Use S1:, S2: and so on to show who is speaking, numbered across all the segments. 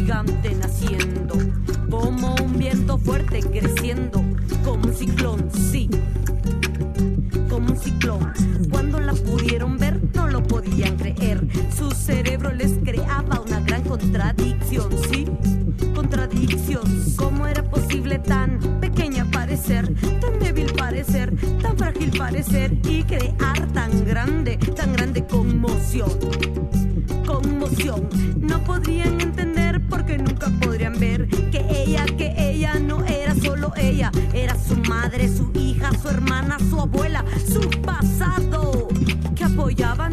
S1: gigante naciendo, como un viento fuerte creciendo, como un ciclón, sí, como un ciclón. Cuando la pudieron ver no lo podían creer, su cerebro les creaba una gran contradicción, sí, contradicción. ¿Cómo era posible tan pequeña parecer, tan débil parecer, tan frágil parecer y crear tan grande conmoción? Conmoción. No podrían entender porque nunca podrían ver que ella no era solo ella, era su madre, su hija, su hermana, su abuela, su pasado, que apoyaban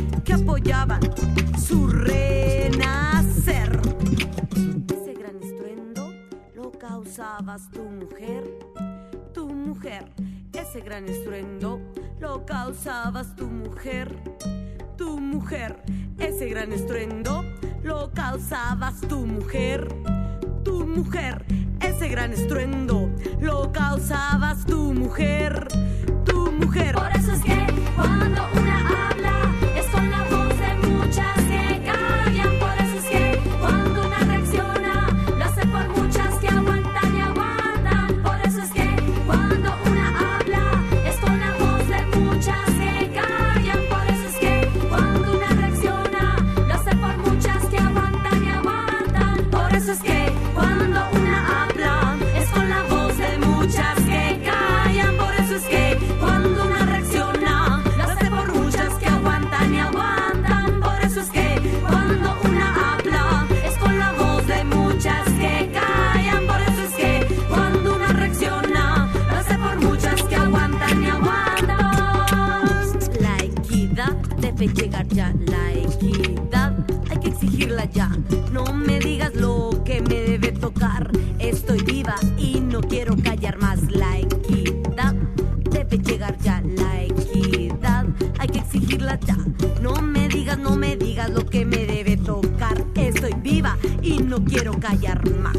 S1: su renacer. Ese gran estruendo lo causabas tu mujer. Ese gran estruendo lo causabas tu mujer. Ese gran estruendo lo causabas tu mujer. Ese gran estruendo lo causabas tu mujer. Por eso es que cuando una habla es con la voz de muchas que callan. Por eso es que cuando una reacciona lo hace por muchas que aguantan y aguantan. Por eso es que cuando una habla es con la voz de muchas que callan. Por eso es que cuando una reacciona lo hace por muchas que aguantan y aguantan. Por eso es que cuando una habla es con la voz de muchas que callan. Por eso es que cuando una reacciona lo hace por muchas que aguantan y aguantan. Por eso es que cuando una habla es con la voz de muchas que callan. Por eso es que cuando una reacciona lo hace por muchas que aguantan y aguantan. La equidad debe llegar ya, la equidad hay que exigirla ya. No me digas lo que me debe tocar, estoy viva y no quiero callar más. La equidad debe llegar ya, la equidad hay que exigirla ya. No me digas lo que me debe tocar, estoy viva y no quiero callar más.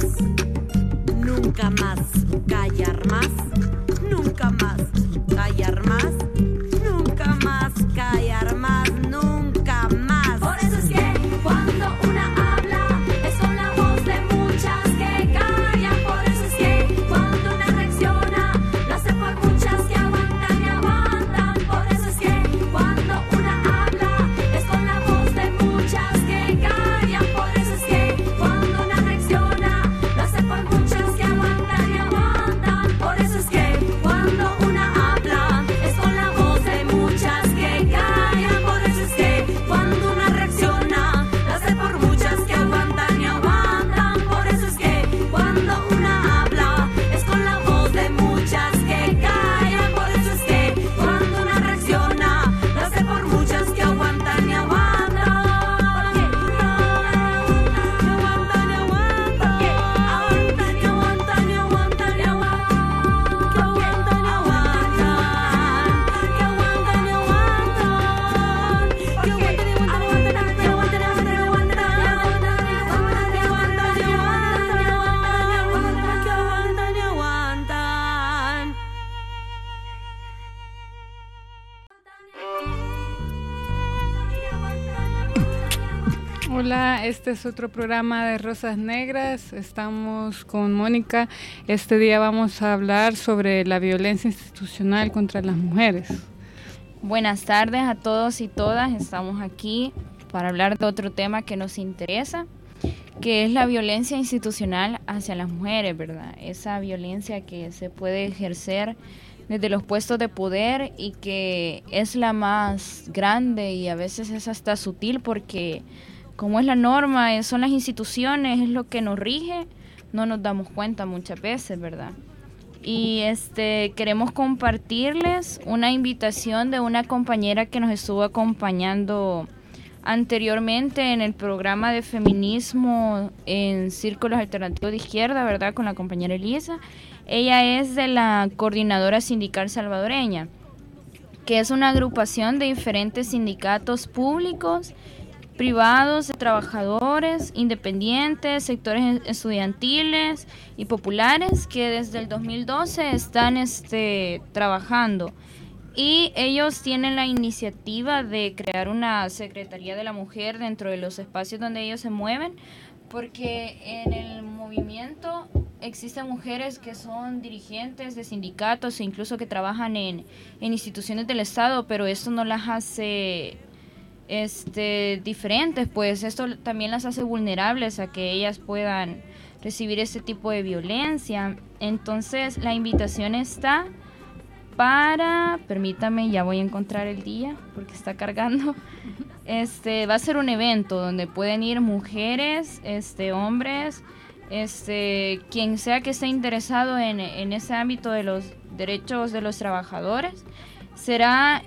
S1: Nunca más callar más, nunca más callar más, nunca más callar más, nunca más. Por eso es que cuando una habla es con la voz de muchas que callan. Por eso es que cuando una reacciona lo hace por muchas que aguantan y aguantan. Por eso es que cuando una habla es con la voz de muchas que callan. Por eso es que cuando una reacciona lo hace por muchas que aguantan y aguantan. Por eso es que cuando una habla es con la voz de muchas que callan. Por eso es que cuando una reacciona lo hace por muchas que aguantan y aguantan. Por eso es que cuando una habla es con la voz de muchas que callan. Por eso es que cuando una reacciona lo hace por muchas que aguantan y aguantan.
S2: Hola, este es otro programa de Rosas Negras. Estamos con Mónica. Este día vamos a hablar sobre la violencia institucional contra las mujeres.
S3: Buenas tardes a todos y todas. Estamos aquí para hablar de otro tema que nos interesa, que es la violencia institucional hacia las mujeres, ¿verdad? Esa violencia que se puede ejercer desde los puestos de poder y que es la más grande y a veces es hasta sutil porque como es la norma, son las instituciones, es lo que nos rige, no nos damos cuenta muchas veces, ¿verdad? Y queremos compartirles una invitación de una compañera que nos estuvo acompañando anteriormente en el programa de feminismo en Círculos Alternativos de Izquierda, ¿verdad? Con la compañera Elisa. Ella es de la Coordinadora Sindical Salvadoreña, que es una agrupación de diferentes sindicatos públicos, privados, de trabajadores, independientes, sectores estudiantiles y populares que desde el 2012 están trabajando. Y ellos tienen la iniciativa de crear una Secretaría de la Mujer dentro de los espacios donde ellos se mueven porque en el movimiento existen mujeres que son dirigentes de sindicatos e incluso que trabajan en instituciones del Estado, pero esto no las hace diferentes, pues esto también las hace vulnerables a que ellas puedan recibir este tipo de violencia. Entonces la invitación está para, permítame, ya voy a encontrar el día porque está cargando. Va a ser un evento donde pueden ir mujeres, hombres, quien sea que esté interesado en ese ámbito de los derechos de los trabajadores. Será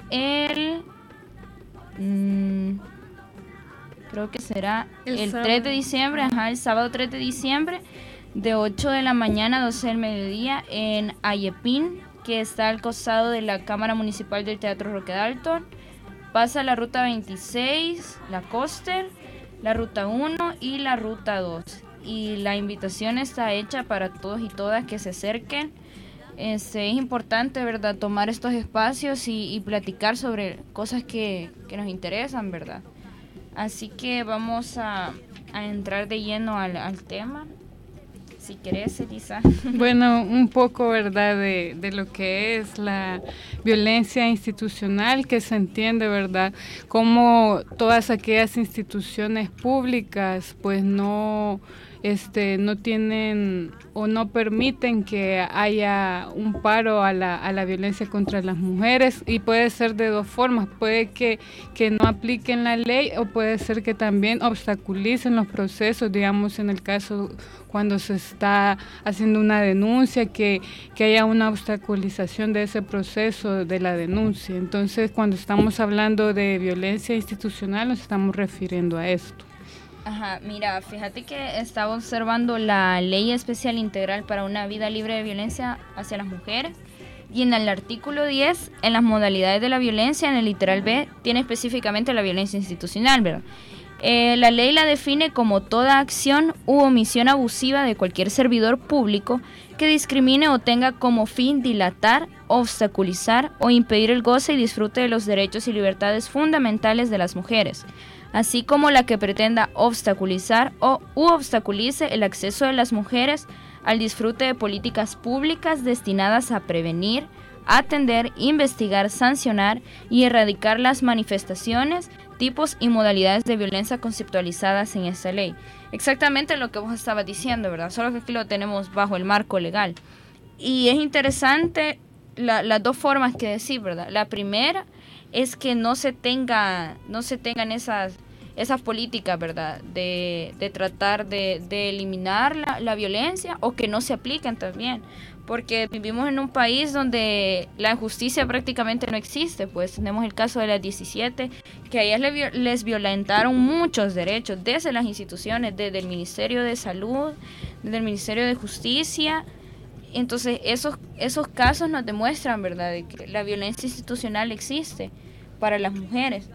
S3: creo que será el 3 de diciembre, el sábado 3 de diciembre, de 8 de la mañana a 12 del mediodía en Ayepín, que está al costado de la Cámara Municipal del Teatro Roque Dalton. Pasa la ruta 26, la Coster, la ruta 1 y la ruta 2. Y la invitación está hecha para todos y todas que se acerquen. Es importante, ¿verdad?, tomar estos espacios y platicar sobre cosas que nos interesan, ¿verdad? Así que vamos a entrar de lleno al tema. Si querés, Elisa.
S2: Bueno, un poco, ¿verdad?, de lo que es la violencia institucional, que se entiende, ¿verdad?, como todas aquellas instituciones públicas pues no tienen o no permiten que haya un paro a la violencia contra las mujeres, y puede ser de dos formas: puede que no apliquen la ley, o puede ser que también obstaculicen los procesos, digamos en el caso cuando se está haciendo una denuncia, que haya una obstaculización de ese proceso de la denuncia. Entonces, cuando estamos hablando de violencia institucional, nos estamos refiriendo a esto.
S3: Ajá, mira, fíjate que estaba observando la Ley Especial Integral para una Vida Libre de Violencia hacia las Mujeres, y en el artículo 10, en las modalidades de la violencia, en el literal B, tiene específicamente la violencia institucional, ¿verdad? La ley la define como toda acción u omisión abusiva de cualquier servidor público que discrimine o tenga como fin dilatar, obstaculizar o impedir el goce y disfrute de los derechos y libertades fundamentales de las mujeres, así como la que pretenda obstaculizar u obstaculice el acceso de las mujeres al disfrute de políticas públicas destinadas a prevenir, atender, investigar, sancionar y erradicar las manifestaciones, tipos y modalidades de violencia conceptualizadas en esta ley. Exactamente lo que vos estabas diciendo, ¿verdad? Solo que aquí lo tenemos bajo el marco legal. Y es interesante las dos formas que decir, ¿verdad? La primera es que no se tengan esas políticas, ¿verdad?, de tratar de eliminar la violencia, o que no se apliquen también, porque vivimos en un país donde la justicia prácticamente no existe. Pues tenemos el caso de las 17, que a ellas les violentaron muchos derechos desde las instituciones, desde el Ministerio de Salud, desde el Ministerio de Justicia. Entonces esos casos nos demuestran, ¿verdad?, de que la violencia institucional existe para las mujeres.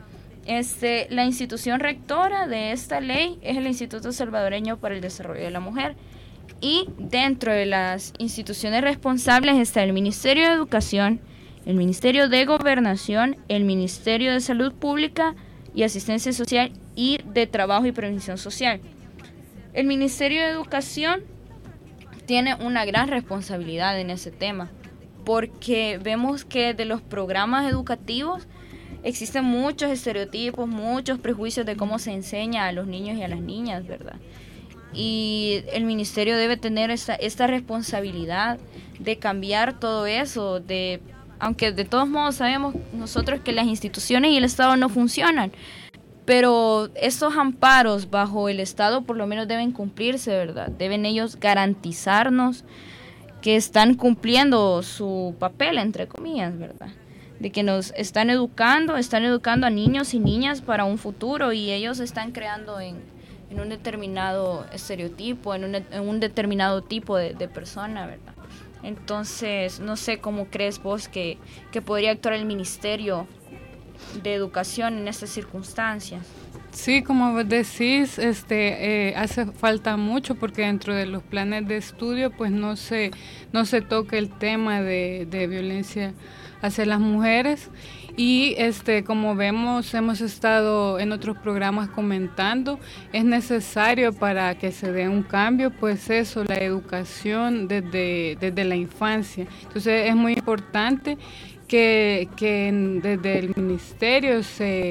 S3: La institución rectora de esta ley es el Instituto Salvadoreño para el Desarrollo de la Mujer, y dentro de las instituciones responsables está el Ministerio de Educación, el Ministerio de Gobernación, el Ministerio de Salud Pública y Asistencia Social, y de Trabajo y Prevención Social. El Ministerio de Educación tiene una gran responsabilidad en ese tema, porque vemos que de los programas educativos existen muchos estereotipos, muchos prejuicios de cómo se enseña a los niños y a las niñas, ¿verdad? Y el ministerio debe tener esta responsabilidad de cambiar todo eso, aunque de todos modos sabemos nosotros que las instituciones y el Estado no funcionan, pero estos amparos bajo el Estado por lo menos deben cumplirse, ¿verdad? Deben ellos garantizarnos que están cumpliendo su papel, entre comillas, ¿verdad? De que nos están educando a niños y niñas para un futuro, y ellos están creando en un determinado estereotipo, en un determinado tipo de persona, ¿verdad? Entonces, no sé cómo crees vos que podría actuar el Ministerio de Educación en estas circunstancias.
S2: Sí, como vos decís, hace falta mucho, porque dentro de los planes de estudio pues no se toca el tema de violencia hacia las mujeres. Y como vemos, hemos estado en otros programas comentando, es necesario para que se dé un cambio, pues eso, la educación desde la infancia. Entonces es muy importante que desde el ministerio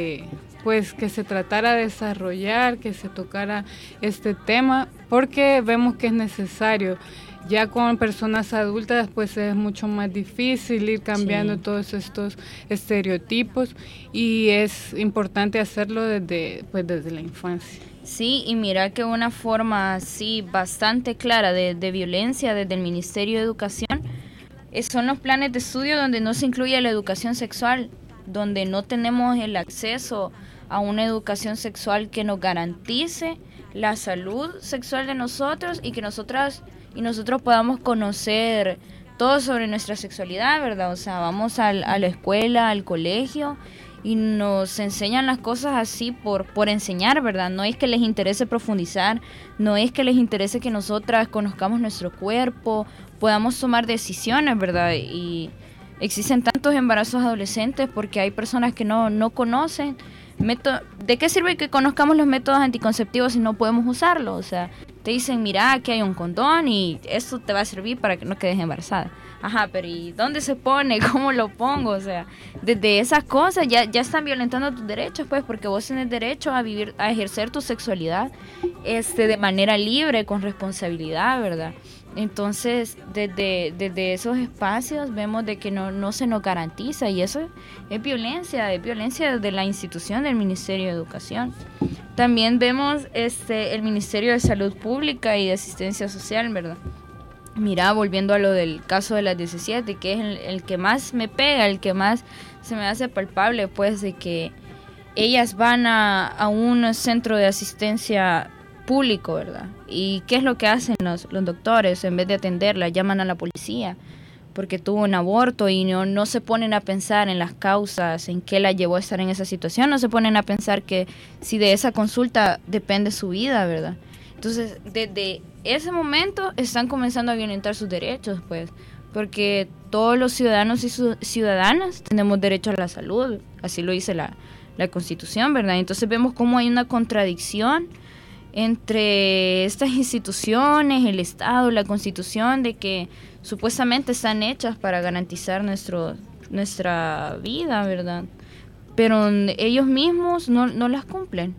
S2: que se tratara de desarrollar, que se tocara este tema, porque vemos que es necesario. Ya con personas adultas pues es mucho más difícil ir cambiando todos estos estereotipos y es importante hacerlo desde la infancia.
S3: Sí, y mira que una forma así bastante clara de violencia desde el Ministerio de Educación son los planes de estudio donde no se incluye la educación sexual, donde no tenemos el acceso a una educación sexual que nos garantice la salud sexual de nosotros y que nosotros podamos conocer todo sobre nuestra sexualidad, ¿verdad? O sea, vamos a la escuela, al colegio y nos enseñan las cosas así por enseñar, ¿verdad? No es que les interese profundizar, no es que les interese que nosotras conozcamos nuestro cuerpo, podamos tomar decisiones, ¿verdad? Y existen tantos embarazos adolescentes porque hay personas que no conocen. ¿De qué sirve que conozcamos los métodos anticonceptivos si no podemos usarlos? O sea, te dicen, mira, aquí hay un condón y esto te va a servir para que no quedes embarazada. Ajá, pero ¿y dónde se pone? ¿Cómo lo pongo? O sea, desde esas cosas ya están violentando tus derechos, pues, porque vos tenés derecho a vivir, a ejercer tu sexualidad de manera libre, con responsabilidad, ¿verdad? Entonces, desde esos espacios vemos de que no se nos garantiza y eso es violencia de la institución del Ministerio de Educación. También vemos el Ministerio de Salud Pública y de Asistencia Social, ¿verdad? Mira, volviendo a lo del caso de las 17, que es el que más me pega, el que más se me hace palpable, pues, de que ellas van a un centro de asistencia público, ¿verdad? ¿Y qué es lo que hacen los doctores? En vez de atenderla, llaman a la policía porque tuvo un aborto y no se ponen a pensar en las causas, en qué la llevó a estar en esa situación, no se ponen a pensar que si de esa consulta depende su vida, ¿verdad? Entonces, desde ese momento están comenzando a violentar sus derechos, pues, porque todos los ciudadanos y ciudadanas tenemos derecho a la salud, así lo dice la Constitución, ¿verdad? Entonces vemos cómo hay una contradicción entre estas instituciones, el Estado, la Constitución, de que supuestamente están hechas para garantizar nuestra vida, ¿verdad? Pero ellos mismos no las cumplen.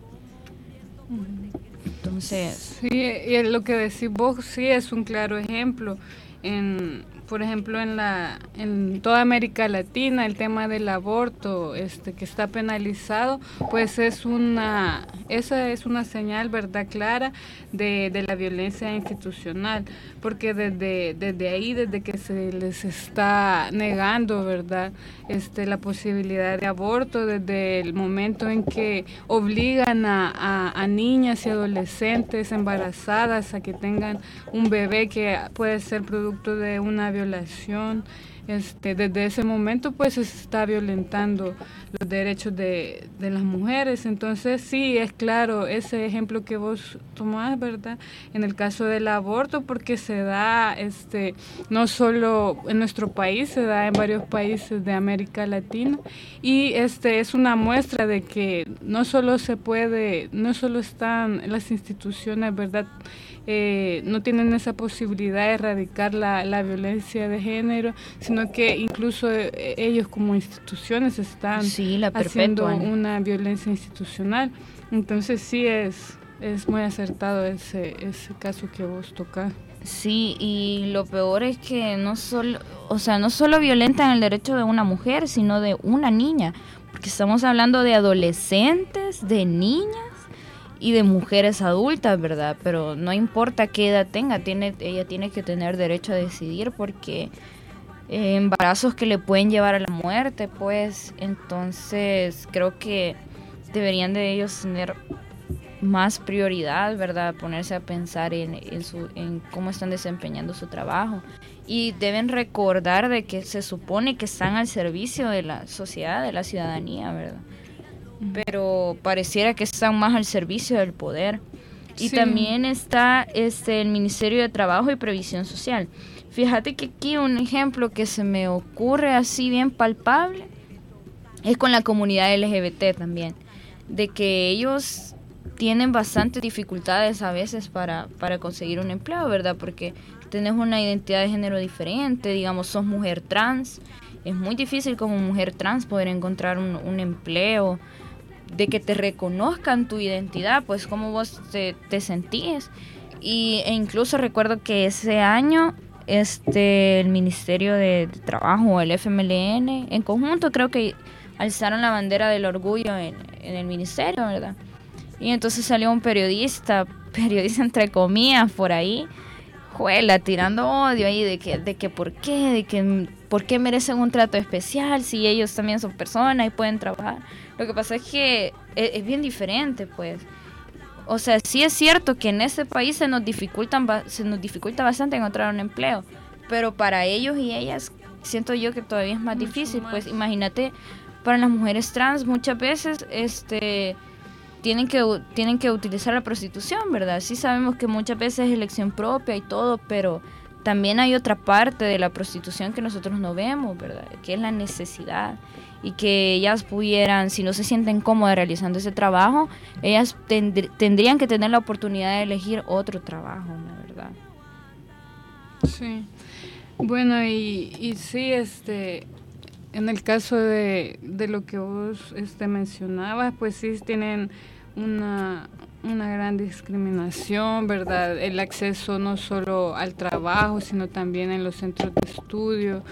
S3: Entonces...
S2: Sí, y lo que decís vos sí es un claro ejemplo. Por ejemplo, en toda América Latina, el tema del aborto que está penalizado, pues esa es una señal, ¿verdad?, clara de la violencia institucional, porque desde ahí, desde que se les está negando, ¿verdad?, la posibilidad de aborto, desde el momento en que obligan a niñas y adolescentes embarazadas a que tengan un bebé que puede ser producto de una violación, desde ese momento pues se está violentando los derechos de las mujeres. Entonces sí, es claro ese ejemplo que vos tomás, ¿verdad?, en el caso del aborto, porque se da no solo en nuestro país, se da en varios países de América Latina, y es una muestra de que no solo están las instituciones, ¿verdad?, no tienen esa posibilidad de erradicar la violencia de género, sino que incluso ellos como instituciones están haciendo una violencia institucional. Entonces sí es muy acertado ese caso que vos tocás.
S3: Sí, y lo peor es que no solo violentan el derecho de una mujer, sino de una niña, porque estamos hablando de adolescentes, de niñas y de mujeres adultas, ¿verdad? Pero no importa qué edad tenga, ella tiene que tener derecho a decidir, porque embarazos que le pueden llevar a la muerte, pues, entonces creo que deberían de ellos tener más prioridad, ¿verdad? Ponerse a pensar en cómo están desempeñando su trabajo, y deben recordar de que se supone que están al servicio de la sociedad, de la ciudadanía, ¿verdad? Pero pareciera que están más al servicio del poder. Y también está el Ministerio de Trabajo y Previsión Social. Fíjate que aquí un ejemplo que se me ocurre así bien palpable es con la comunidad LGBT también, de que ellos tienen bastantes dificultades a veces para conseguir un empleo, ¿verdad? Porque tenés una identidad de género diferente, digamos, sos mujer trans, es muy difícil como mujer trans poder encontrar un empleo, de que te reconozcan tu identidad, pues cómo vos te sentís. E incluso recuerdo que ese año el Ministerio de Trabajo, el FMLN, en conjunto creo que alzaron la bandera del orgullo en el ministerio, ¿verdad? Y entonces salió un periodista entre comillas por ahí, juela, tirando odio ahí de que por qué merecen un trato especial si ellos también son personas y pueden trabajar. Lo que pasa es que es bien diferente, pues. O sea, sí es cierto que en ese país se nos dificulta bastante encontrar un empleo, pero para ellos y ellas siento yo que todavía es más difícil. Pues imagínate, para las mujeres trans muchas veces tienen que utilizar la prostitución, ¿verdad? Sí sabemos que muchas veces es elección propia y todo, pero también hay otra parte de la prostitución que nosotros no vemos, ¿verdad? Que es la necesidad. Y que ellas pudieran, si no se sienten cómodas realizando ese trabajo, ellas tendrían que tener la oportunidad de elegir otro trabajo, la verdad.
S2: Sí. Bueno, y sí, en el caso de lo que vos mencionabas, pues sí tienen una gran discriminación, ¿verdad? El acceso no solo al trabajo, sino también en los centros de estudio.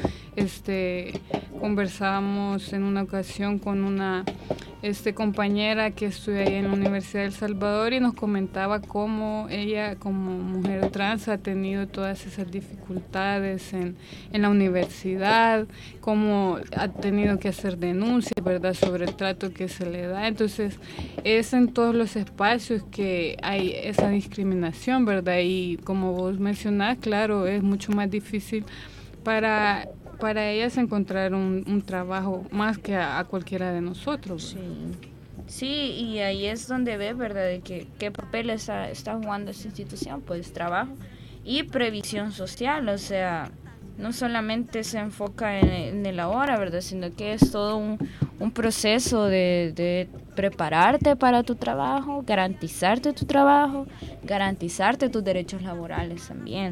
S2: Conversábamos en una ocasión con una compañera que estudia ahí en la Universidad de El Salvador y nos comentaba cómo ella como mujer trans ha tenido todas esas dificultades en la universidad, cómo ha tenido que hacer denuncias, ¿verdad?, sobre el trato que se le da. Entonces es en todos los espacios que hay esa discriminación, ¿verdad? Y como vos mencionás, claro, es mucho más difícil para ellas encontrar un trabajo más que a cualquiera de nosotros.
S3: Sí, y ahí es donde ves, ¿verdad?, de qué papel está jugando esta institución, pues trabajo y previsión social. O sea, no solamente se enfoca en el ahora, ¿verdad?, sino que es todo un proceso de prepararte para tu trabajo, garantizarte tu trabajo, garantizarte tus derechos laborales también.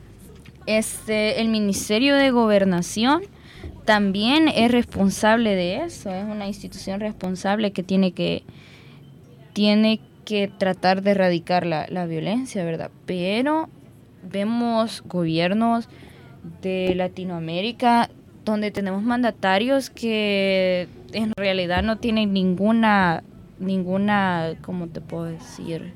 S3: El Ministerio de Gobernación también es responsable de eso, es una institución responsable que tiene que tratar de erradicar la violencia, ¿verdad? Pero vemos gobiernos de Latinoamérica donde tenemos mandatarios que en realidad no tienen ninguna, ¿cómo te puedo decir?,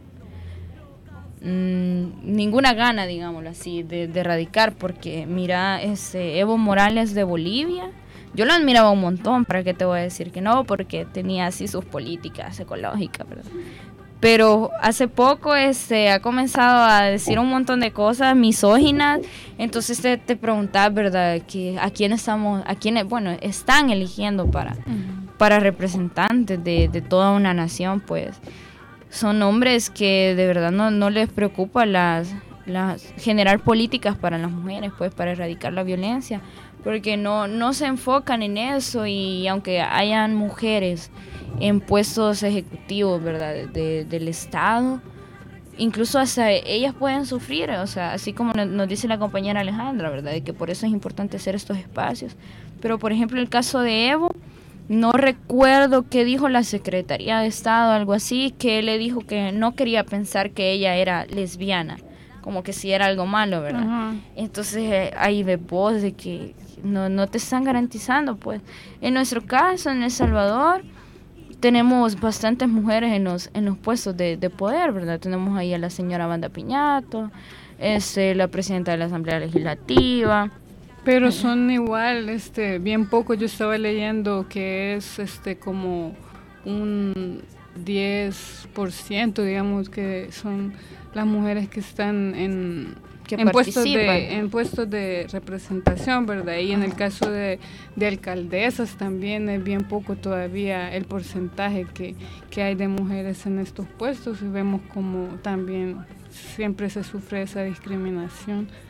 S3: ninguna gana, digámoslo así, de erradicar, porque mira, Evo Morales de Bolivia, yo lo admiraba un montón, ¿para qué te voy a decir que no? Porque tenía así sus políticas ecológicas, ¿verdad? Pero hace poco ha comenzado a decir un montón de cosas misóginas, entonces te preguntás, ¿verdad?, que a quién están eligiendo para representantes de toda una nación, pues son hombres que de verdad no les preocupa generar políticas para las mujeres, pues para erradicar la violencia, porque no se enfocan en eso. Y aunque hayan mujeres en puestos ejecutivos, ¿verdad?, del Estado, incluso hasta ellas pueden sufrir, o sea, así como nos dice la compañera Alejandra, ¿verdad?, de que por eso es importante hacer estos espacios. Pero por ejemplo el caso de Evo, no recuerdo qué dijo la Secretaría de Estado, algo así, que él le dijo que no quería pensar que ella era lesbiana, como que si era algo malo, ¿verdad? Uh-huh. Entonces ahí ves vos de que no te están garantizando, pues. En nuestro caso, en El Salvador, tenemos bastantes mujeres en los puestos de poder, ¿verdad? Tenemos ahí a la señora Wanda Piñato, la presidenta de la Asamblea Legislativa.
S2: Pero son igual, bien poco. Yo estaba leyendo que es como un 10%, digamos, que son las mujeres que están en puestos de representación, ¿verdad? Y en el caso de alcaldesas también es bien poco todavía el porcentaje que hay de mujeres en estos puestos, y vemos como también siempre se sufre esa discriminación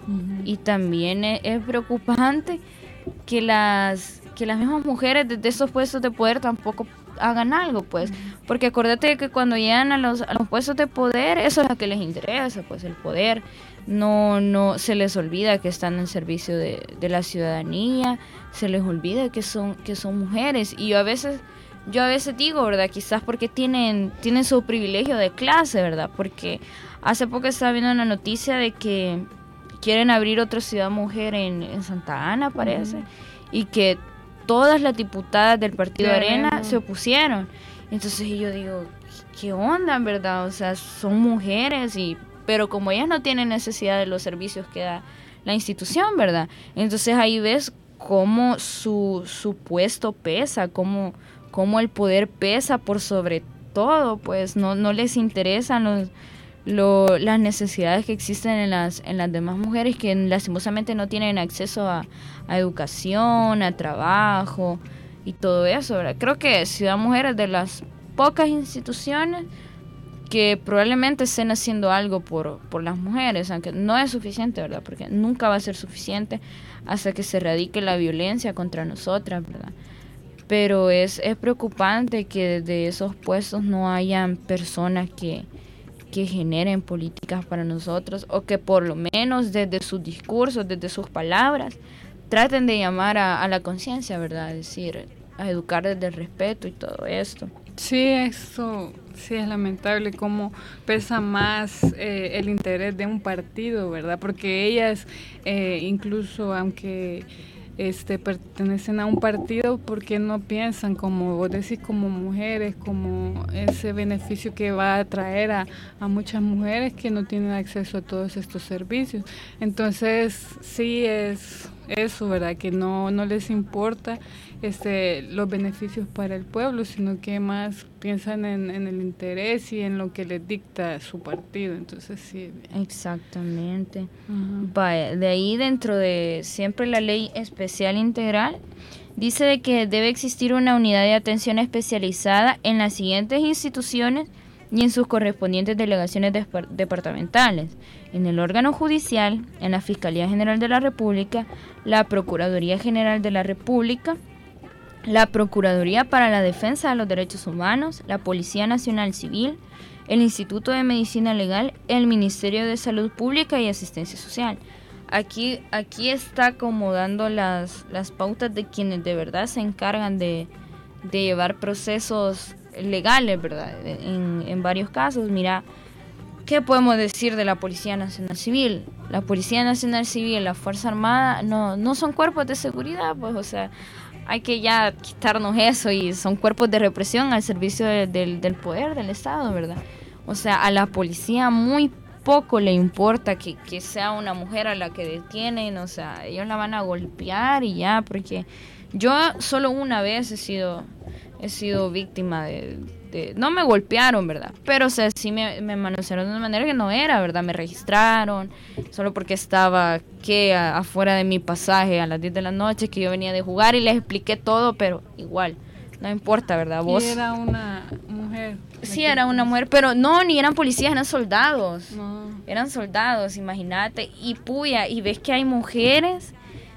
S3: Y también es preocupante que las mismas mujeres desde esos puestos de poder tampoco hagan algo, pues, porque acuérdate que cuando llegan a los puestos de poder, eso es lo que les interesa, pues, el poder. No se les olvida que están en servicio de la ciudadanía, se les olvida que son mujeres. Y yo a veces digo, ¿verdad? Quizás porque tienen su privilegio de clase, ¿verdad? Porque hace poco estaba viendo una noticia de que quieren abrir otra ciudad mujer en Santa Ana, parece, y que todas las diputadas del partido Arena se opusieron. Entonces yo digo, ¿qué onda, verdad? O sea, son mujeres, pero como ellas no tienen necesidad de los servicios que da la institución, ¿verdad? Entonces ahí ves cómo su puesto pesa, cómo el poder pesa por sobre todo, pues no les interesan las necesidades que existen en las demás mujeres que lastimosamente no tienen acceso a educación, a trabajo y todo eso, ¿verdad? Creo que Ciudad Mujer es de las pocas instituciones que probablemente estén haciendo algo por las mujeres, aunque no es suficiente, ¿verdad? Porque nunca va a ser suficiente hasta que se erradique la violencia contra nosotras, ¿verdad? Pero es preocupante que desde esos puestos no hayan personas que generen políticas para nosotros, o que por lo menos desde sus discursos, desde sus palabras, traten de llamar a la conciencia, ¿verdad? Es decir, a educar desde el respeto y todo esto.
S2: Sí, eso sí es lamentable cómo pesa más el interés de un partido, ¿verdad? Porque ellas, incluso aunque pertenecen a un partido, porque no piensan, como vos decís, como mujeres, como ese beneficio que va a traer a muchas mujeres que no tienen acceso a todos estos servicios. Entonces sí es eso, ¿verdad? Que no les importa los beneficios para el pueblo, sino que más piensan en el interés y en lo que les dicta su partido. Entonces sí.
S3: Exactamente. Vaya, de ahí dentro de siempre la ley especial integral dice de que debe existir una unidad de atención especializada en las siguientes instituciones y en sus correspondientes delegaciones departamentales: en el órgano judicial, en la Fiscalía General de la República, la Procuraduría General de la República, la Procuraduría para la Defensa de los Derechos Humanos, la Policía Nacional Civil, el Instituto de Medicina Legal, el Ministerio de Salud Pública y Asistencia Social. Aquí está como dando las pautas de quienes de verdad se encargan de llevar procesos legales, ¿verdad? En varios casos. Mira, ¿qué podemos decir de la Policía Nacional Civil? La Policía Nacional Civil, la Fuerza Armada, no son cuerpos de seguridad, pues, o sea, hay que ya quitarnos eso, y son cuerpos de represión al servicio del poder del Estado, ¿verdad? O sea, a la policía muy poco le importa que sea una mujer a la que detienen, o sea, ellos la van a golpear y ya, porque yo solo una vez he sido víctima de no me golpearon, ¿verdad? Pero, o sea, sí me manosearon de una manera que no era, ¿verdad? Me registraron solo porque estaba afuera de mi pasaje a las 10 de la noche, que yo venía de jugar, y les expliqué todo, pero igual, no importa, ¿verdad? Vos...
S2: ¿Y era una mujer?
S3: Sí, era una mujer, pero no, ni eran policías, eran soldados.
S2: No.
S3: Eran soldados, imagínate. Y puya, y ves que hay mujeres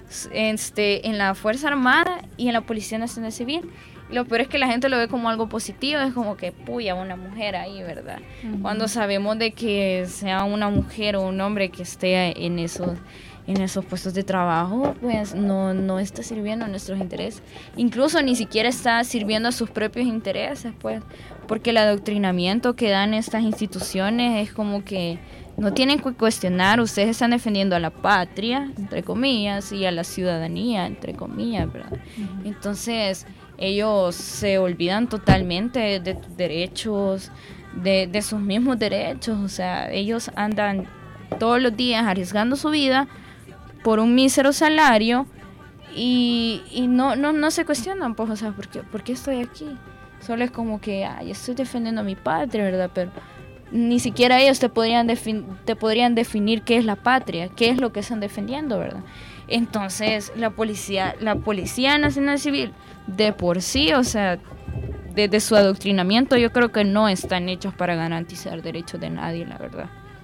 S3: en la Fuerza Armada y en la Policía Nacional Civil. Lo peor es que la gente lo ve como algo positivo, es como que, puya, una mujer ahí, ¿verdad? Uh-huh. Cuando sabemos de que sea una mujer o un hombre que esté en esos puestos de trabajo, pues no está sirviendo a nuestros intereses. Incluso ni siquiera está sirviendo a sus propios intereses, pues, porque el adoctrinamiento que dan estas instituciones es como que no tienen que cuestionar, ustedes están defendiendo a la patria, entre comillas, y a la ciudadanía, entre comillas, ¿verdad? Uh-huh. Entonces ellos se olvidan totalmente de tus derechos, de sus mismos derechos. O sea, ellos andan todos los días arriesgando su vida por un mísero salario y no se cuestionan, pues, o sea, ¿por qué estoy aquí? Solo es como que, estoy defendiendo a mi patria, ¿verdad? Pero ni siquiera ellos te podrían definir qué es la patria, qué es lo que están defendiendo, ¿verdad? Entonces, la Policía Nacional Civil, de por sí, o sea, desde su adoctrinamiento, yo creo que no están hechos para garantizar derechos de nadie, la verdad.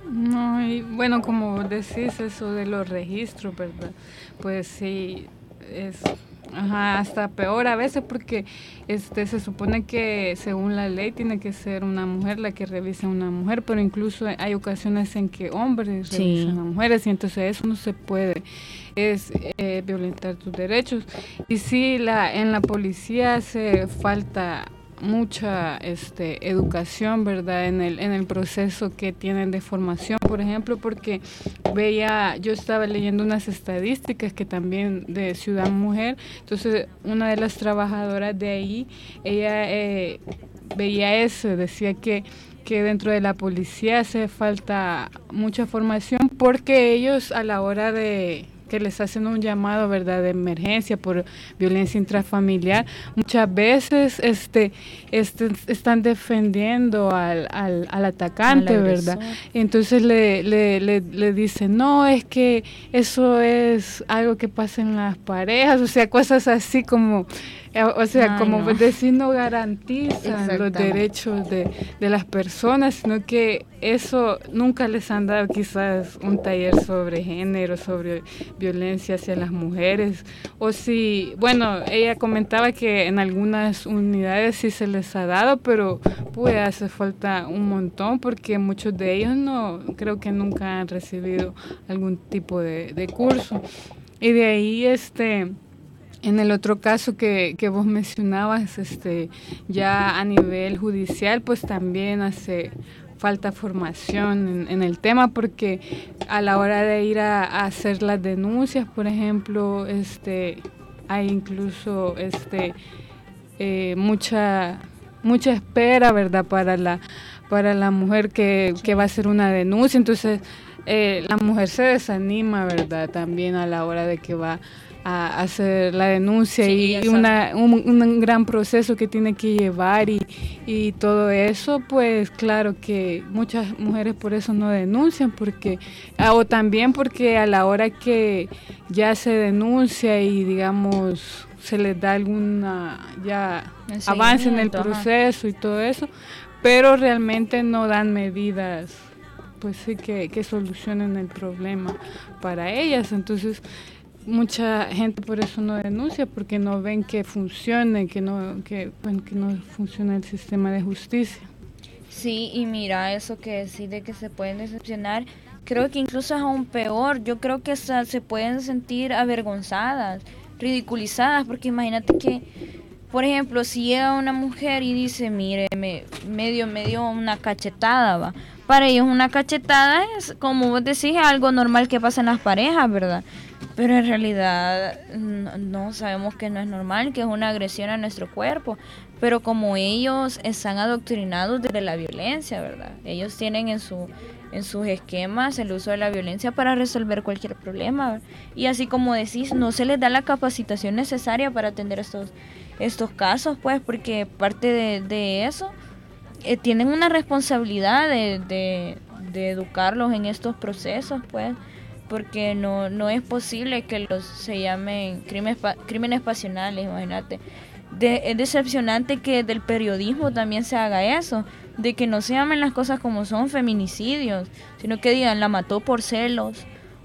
S2: No, y bueno, como decís eso de los registros, ¿verdad? Pues sí, es hasta peor a veces porque se supone que según la ley tiene que ser una mujer la que revise a una mujer, pero incluso hay ocasiones en que hombres revisan a mujeres y entonces eso no se puede, es violentar tus derechos. Y sí, en la policía hace falta mucha educación, ¿verdad? En el proceso que tienen de formación, por ejemplo, porque yo estaba leyendo unas estadísticas que también de Ciudad Mujer, entonces una de las trabajadoras de ahí, ella veía eso, decía que dentro de la policía hace falta mucha formación porque ellos a la hora de que les hacen un llamado, ¿verdad?, de emergencia por violencia intrafamiliar, muchas veces están defendiendo al atacante, ¿verdad? Entonces le dicen, no, es que eso es algo que pasa en las parejas, o sea, cosas así como... como decir, no garantizan los derechos de las personas, sino que eso nunca les han dado quizás un taller sobre género, sobre violencia hacia las mujeres. O si, bueno, ella comentaba que en algunas unidades sí se les ha dado, pero pues hace falta un montón porque muchos de ellos no, creo que nunca han recibido algún tipo de curso. Y de ahí, en el otro caso que vos mencionabas, ya a nivel judicial, pues también hace falta formación en el tema, porque a la hora de ir a hacer las denuncias, por ejemplo, hay incluso mucha espera, ¿verdad?, para la mujer que va a hacer una denuncia. Entonces la mujer se desanima, ¿verdad?, también a la hora de que va a hacer la denuncia, sí, y un gran proceso que tiene que llevar y todo eso, pues claro que muchas mujeres por eso no denuncian, porque o también porque a la hora que ya se denuncia y digamos se les da alguna avance en el proceso y todo eso, pero realmente no dan medidas pues sí que solucionen el problema para ellas. Entonces mucha gente por eso no denuncia, porque no ven que funcione, que no funciona el sistema de justicia.
S3: Sí, y mira, eso que decís de que se pueden decepcionar, creo que incluso es aún peor. Yo creo que se pueden sentir avergonzadas, ridiculizadas, porque imagínate que, por ejemplo, si llega una mujer y dice, mire, me dio una cachetada, va. Para ellos una cachetada es, como vos decís, algo normal que pasa en las parejas, ¿verdad? Pero en realidad no sabemos que no es normal, que es una agresión a nuestro cuerpo. Pero como ellos están adoctrinados desde la violencia, ¿verdad? Ellos tienen en sus esquemas el uso de la violencia para resolver cualquier problema, ¿verdad? Y así como decís, no se les da la capacitación necesaria para atender estos casos, pues, porque parte de eso tienen una responsabilidad de educarlos en estos procesos, pues, porque no es posible que se llamen crímenes pasionales, imagínate. Es decepcionante que del periodismo también se haga eso, de que no se llamen las cosas como son, feminicidios, sino que digan la mató por celos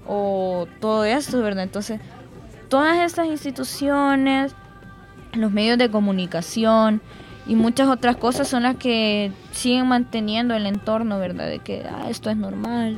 S3: o todo esto, ¿verdad? Entonces, todas estas instituciones, los medios de comunicación y muchas otras cosas son las que siguen manteniendo el entorno, ¿verdad? De que esto es normal,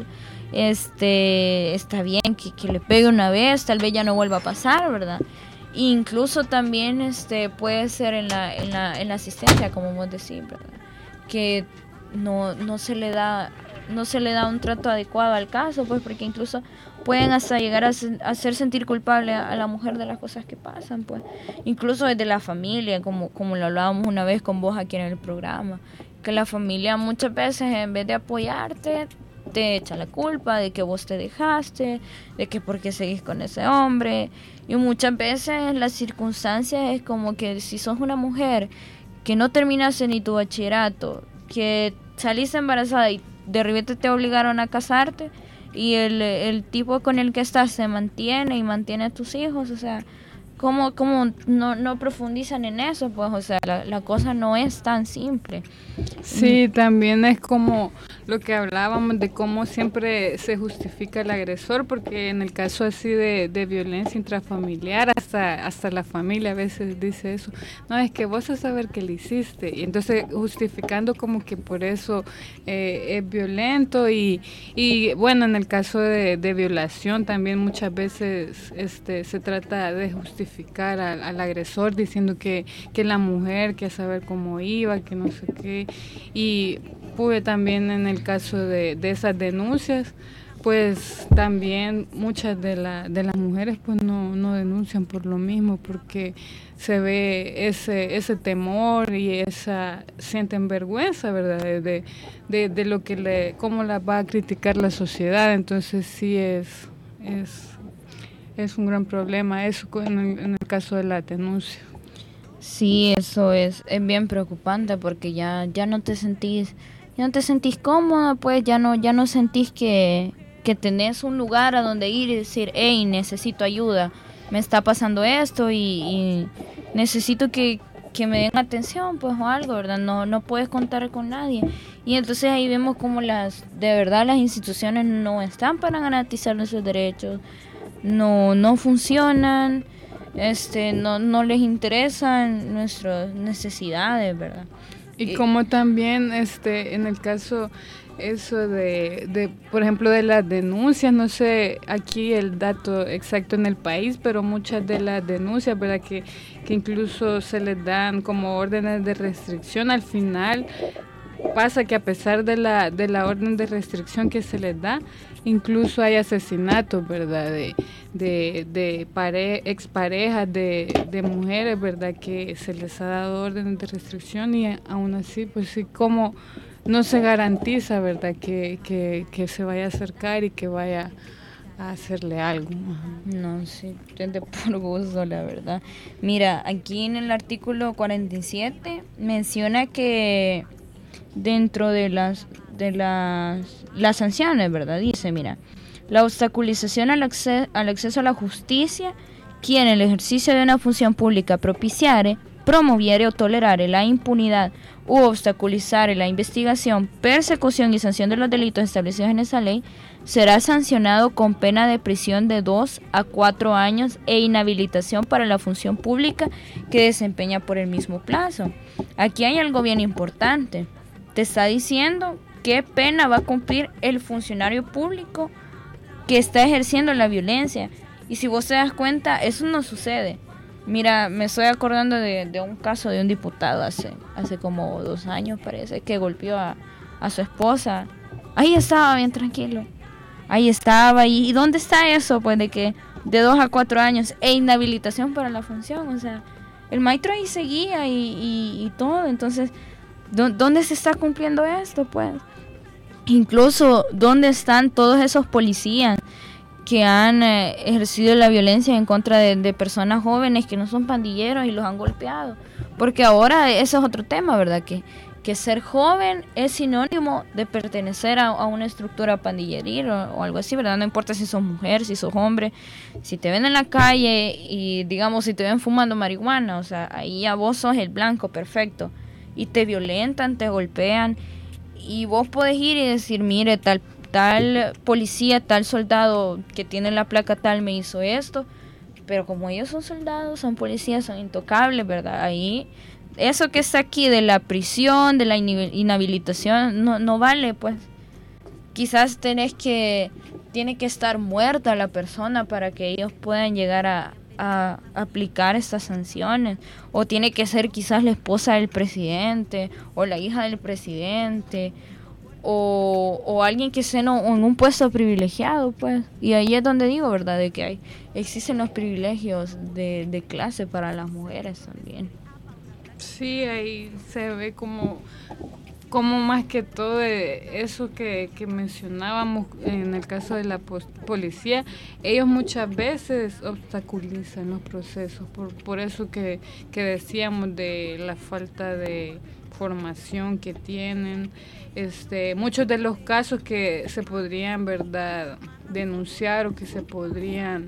S3: está bien que le pegue una vez, tal vez ya no vuelva a pasar, ¿verdad? Incluso también puede ser en la asistencia, como vos decís, ¿verdad? Que no se le da un trato adecuado al caso, pues, porque incluso pueden hasta llegar a hacer sentir culpable a la mujer de las cosas que pasan, pues, incluso desde la familia, como lo hablábamos una vez con vos aquí en el programa, que la familia muchas veces en vez de apoyarte te echa la culpa de que vos te dejaste, de que por qué seguís con ese hombre, y muchas veces las circunstancias es como que si sos una mujer que no terminaste ni tu bachillerato, que saliste embarazada y de repente te obligaron a casarte, y el tipo con el que estás se mantiene y mantiene a tus hijos, o sea, ¿Cómo no profundizan en eso? Pues, o sea, la cosa no es tan simple.
S2: Sí, también es como lo que hablábamos de cómo siempre se justifica el agresor, porque en el caso así de violencia intrafamiliar, hasta la familia a veces dice eso, no, es que vos a saber que le hiciste, y entonces justificando como que por eso es violento, y bueno, en el caso de violación también muchas veces se trata de justificar al agresor diciendo que la mujer, que a saber cómo iba, que no sé qué, y pude también en el caso de esas denuncias, pues también muchas de las mujeres pues no denuncian por lo mismo, porque se ve ese temor y sienten vergüenza, ¿verdad? De lo que cómo las va a criticar la sociedad. Entonces sí es un gran problema eso en el caso de la denuncia.
S3: Sí, eso es bien preocupante, porque ya no te sentís cómoda, pues ya no sentís que tenés un lugar a donde ir y decir, hey, necesito ayuda, me está pasando esto y necesito que me den atención, pues, o algo, ¿verdad? No puedes contar con nadie. Y entonces ahí vemos como de verdad las instituciones no están para garantizar nuestros derechos, no funcionan, no les interesan nuestras necesidades, ¿verdad?
S2: Y como también en el caso eso de por ejemplo de las denuncias, no sé aquí el dato exacto en el país, pero muchas de las denuncias, ¿verdad? Que incluso se les dan como órdenes de restricción, al final pasa que a pesar de la orden de restricción que se les da, incluso hay asesinatos, ¿verdad? De exparejas de mujeres, ¿verdad? Que se les ha dado órdenes de restricción y aún así, pues sí, como no se garantiza, ¿verdad? Que se vaya a acercar y que vaya a hacerle algo.
S3: No, sí, de por gusto, la verdad. Mira, aquí en el artículo 47 menciona que dentro de las sanciones, ¿verdad? Dice, mira, la obstaculización al acceso a la justicia, quien en el ejercicio de una función pública propiciare, promoviere o tolerare la impunidad u obstaculizare la investigación, persecución y sanción de los delitos establecidos en esa ley, será sancionado con pena de prisión de 2 a 4 años e inhabilitación para la función pública que desempeña por el mismo plazo. Aquí hay algo bien importante. Te está diciendo qué pena va a cumplir el funcionario público que está ejerciendo la violencia. Y si vos te das cuenta, eso no sucede. Mira, me estoy acordando de un caso de un diputado hace como 2 años, parece, que golpeó a su esposa. Ahí estaba bien tranquilo. Ahí estaba. ¿Y dónde está eso? Pues de que de 2 a 4 años e inhabilitación para la función. O sea, el maestro ahí seguía y todo. Entonces, ¿dónde se está cumpliendo esto? Pues incluso, ¿dónde están todos esos policías que han ejercido la violencia en contra de personas jóvenes que no son pandilleros y los han golpeado? Porque ahora eso es otro tema, ¿verdad? Que ser joven es sinónimo de pertenecer a una estructura pandilleril o algo así, ¿verdad? No importa si sos mujer, si sos hombre, si te ven en la calle y digamos si te ven fumando marihuana, o sea, ahí ya vos sos el blanco perfecto y te violentan, te golpean y vos podés ir y decir, mire, tal policía, tal soldado que tiene la placa tal me hizo esto, pero como ellos son soldados, son policías, son intocables, ¿verdad? Ahí, eso que está aquí de la prisión, de la inhabilitación, no vale, pues. Quizás tiene que estar muerta la persona para que ellos puedan llegar a aplicar estas sanciones, o tiene que ser quizás la esposa del presidente, o la hija del presidente, o alguien que esté en un puesto privilegiado, pues. Y ahí es donde digo, ¿verdad? De que existen los privilegios de clase para las mujeres también.
S2: Sí, ahí se ve como más que todo eso que mencionábamos en el caso de la policía, ellos muchas veces obstaculizan los procesos, por eso que decíamos de la falta de formación que tienen, muchos de los casos que se podrían, ¿verdad?, denunciar o que se podrían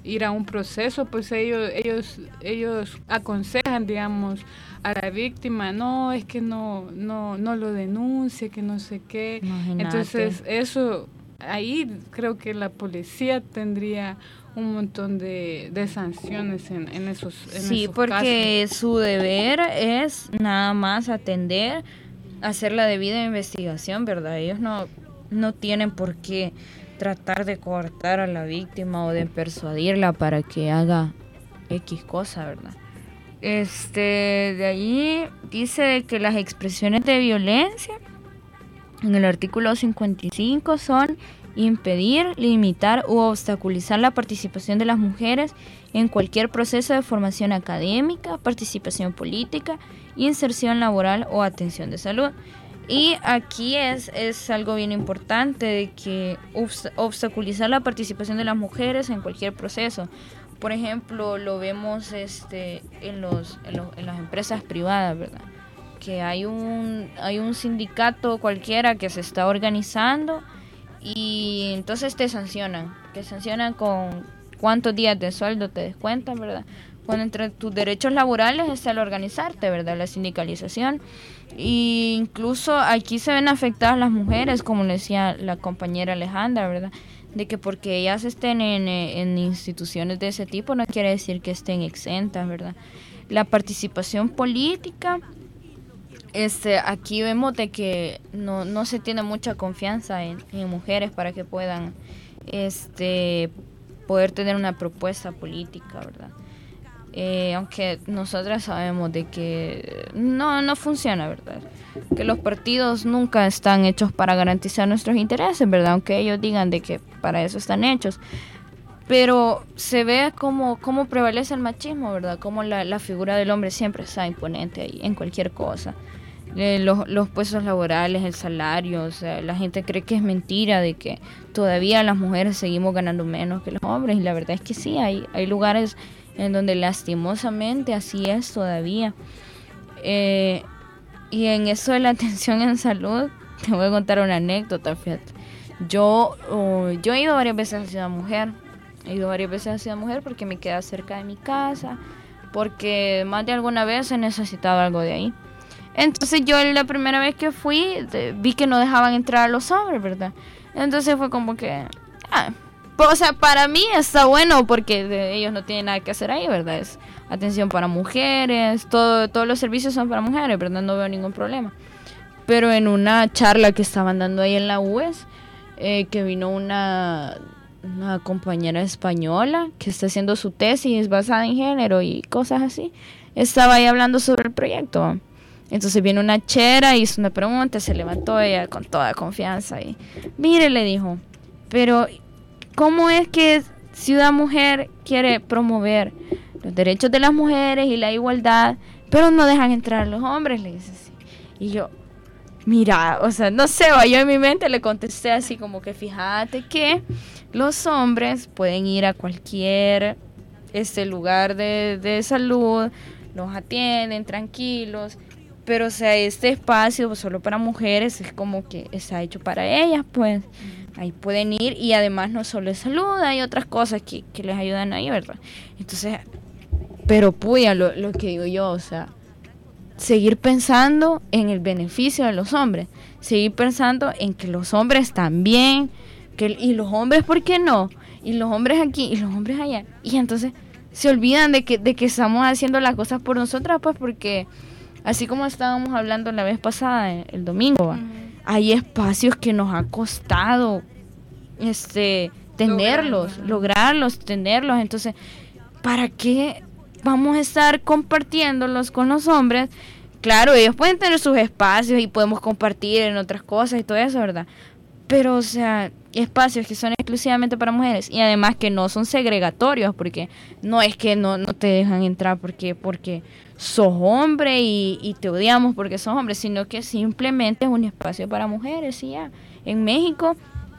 S2: ir a un proceso, pues ellos aconsejan, digamos, a la víctima, no, es que no lo denuncie, que no sé qué.
S3: Imagínate.
S2: Entonces eso, ahí creo que la policía tendría un montón de sanciones en esos
S3: Sí,
S2: esos
S3: porque
S2: casos.
S3: su deber es nada más atender, hacer la debida investigación, ¿verdad? Ellos no tienen por qué tratar de coartar a la víctima o de persuadirla para que haga X cosa, ¿verdad? De ahí dice que las expresiones de violencia en el artículo 55 son impedir, limitar u obstaculizar la participación de las mujeres en cualquier proceso de formación académica, participación política, inserción laboral o atención de salud. Y aquí es algo bien importante de que obstaculizar la participación de las mujeres en cualquier proceso. Por ejemplo, lo vemos en las empresas privadas, ¿verdad? Que hay un sindicato cualquiera que se está organizando y entonces te sancionan. Te sancionan con cuántos días de sueldo te descuentan, ¿verdad? Cuando entre tus derechos laborales está el organizarte, ¿verdad? La sindicalización. Y incluso aquí se ven afectadas las mujeres, como le decía la compañera Alejandra, ¿verdad? De que porque ellas estén en instituciones de ese tipo no quiere decir que estén exentas, ¿verdad? La participación política, aquí vemos de que no se tiene mucha confianza en mujeres para que puedan poder tener una propuesta política, ¿verdad? Aunque nosotras sabemos de que no funciona, ¿verdad? Que los partidos nunca están hechos para garantizar nuestros intereses, ¿verdad? Aunque ellos digan de que para eso están hechos. Pero se ve como prevalece el machismo, ¿verdad? Como la figura del hombre siempre está imponente ahí, en cualquier cosa. Los puestos laborales, el salario, o sea, la gente cree que es mentira de que todavía las mujeres seguimos ganando menos que los hombres, y la verdad es que sí, hay lugares en donde lastimosamente así es todavía. Y en eso de la atención en salud, te voy a contar una anécdota, fíjate. Yo he ido varias veces a Ciudad Mujer. He ido varias veces a Ciudad Mujer porque me queda cerca de mi casa, porque más de alguna vez he necesitado algo de ahí. Entonces yo la primera vez que fui, vi que no dejaban entrar a los hombres, ¿verdad? Entonces fue como que... o sea, para mí está bueno porque ellos no tienen nada que hacer ahí, ¿verdad? Es atención para mujeres, todos los servicios son para mujeres, ¿verdad? No veo ningún problema. Pero en una charla que estaban dando ahí en la UES, que vino una compañera española que está haciendo su tesis basada en género y cosas así, estaba ahí hablando sobre el proyecto. Entonces viene una chera, hizo una pregunta, se levantó ella con toda confianza y mire, le dijo, pero ¿cómo es que Ciudad Mujer quiere promover los derechos de las mujeres y la igualdad, pero no dejan entrar a los hombres? Le dice así. Y yo, mira, o sea, no sé, yo en mi mente le contesté así como que fíjate que los hombres pueden ir a cualquier lugar de salud, los atienden tranquilos, pero o sea, este espacio solo para mujeres es como que está hecho para ellas, pues ahí pueden ir, y además no solo es salud, hay otras cosas que les ayudan ahí, ¿verdad? Entonces, pero puya, lo que digo yo, o sea, seguir pensando en el beneficio de los hombres, seguir pensando en que los hombres también, y los hombres, ¿por qué no? Y los hombres aquí, y los hombres allá, y entonces se olvidan de que estamos haciendo las cosas por nosotras, pues porque así como estábamos hablando la vez pasada, el domingo, hay espacios que nos ha costado lograrlos, tenerlos. Entonces, ¿para qué vamos a estar compartiéndolos con los hombres? Claro, ellos pueden tener sus espacios y podemos compartir en otras cosas y todo eso, ¿verdad? Pero, o sea, espacios que son exclusivamente para mujeres y además que no son segregatorios, porque no es que no te dejan entrar porque sos hombre y te odiamos porque sos hombre, sino que simplemente es un espacio para mujeres y ya. En México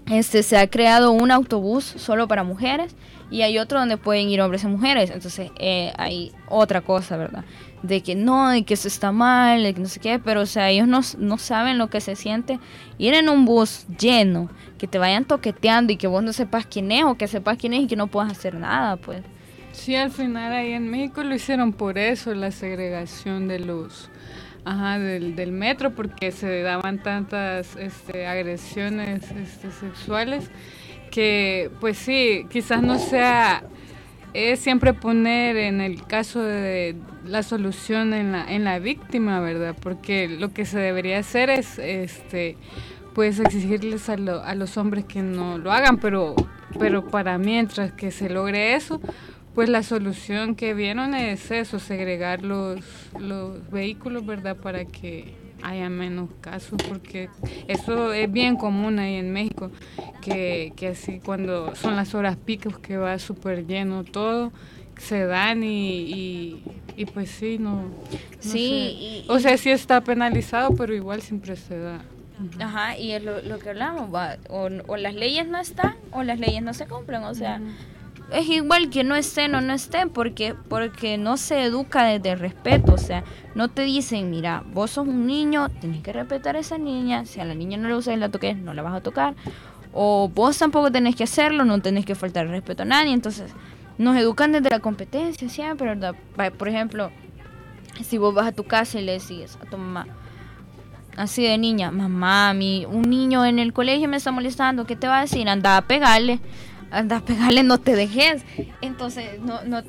S3: se ha creado un autobús solo para mujeres y hay otro donde pueden ir hombres y mujeres. Entonces hay otra cosa, ¿verdad? De que no, de que eso está mal, de que no sé qué, pero o sea, ellos no saben lo que se siente ir en un bus lleno, que te vayan toqueteando y que vos no sepas quién es o que sepas quién es y que no puedas hacer nada, pues.
S2: Sí, al final ahí en México lo hicieron por eso, la segregación de los... del metro, porque se daban tantas agresiones sexuales que pues sí, quizás no sea, es siempre poner en el caso de la solución en la víctima, ¿verdad? Porque lo que se debería hacer es pues exigirles a los hombres que no lo hagan, pero para mientras que se logre eso, pues la solución que vieron es eso, segregar los vehículos, ¿verdad? Para que haya menos casos, porque eso es bien común ahí en México, que así cuando son las horas picos que va súper lleno todo, se dan y pues sí, no
S3: sí,
S2: sé. O sea, sí está penalizado, pero igual siempre se da.
S3: Ajá, y es lo que hablamos, o las leyes no están o las leyes no se cumplen, o sea... Es igual que no estén o no estén, porque no se educa desde el respeto, o sea, no te dicen, mira, vos sos un niño, tenés que respetar a esa niña, si a la niña no le gusta y la toques, no la vas a tocar, o vos tampoco tenés que hacerlo, no tenés que faltar el respeto a nadie. Entonces nos educan desde la competencia siempre, ¿verdad? Por ejemplo, si vos vas a tu casa y le decís a tu mamá, así de niña, mamá, un niño en el colegio me está molestando, ¿qué te va a decir? Anda a pegarle, no te dejes. Entonces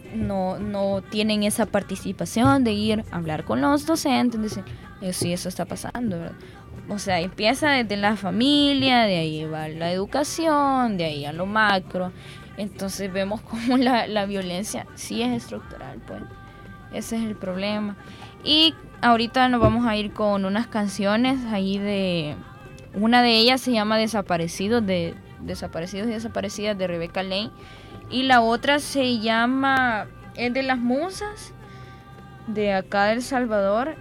S3: no tienen esa participación de ir a hablar con los docentes, decir, sí, eso está pasando, ¿verdad? O sea, empieza desde la familia, de ahí va la educación, de ahí a lo macro. Entonces vemos como la violencia sí es estructural, pues ese es el problema. Y ahorita nos vamos a ir con unas canciones ahí una de ellas se llama Desaparecidos y Desaparecidas de Rebecca Lane, y la otra se llama Es de las Musas de acá de El Salvador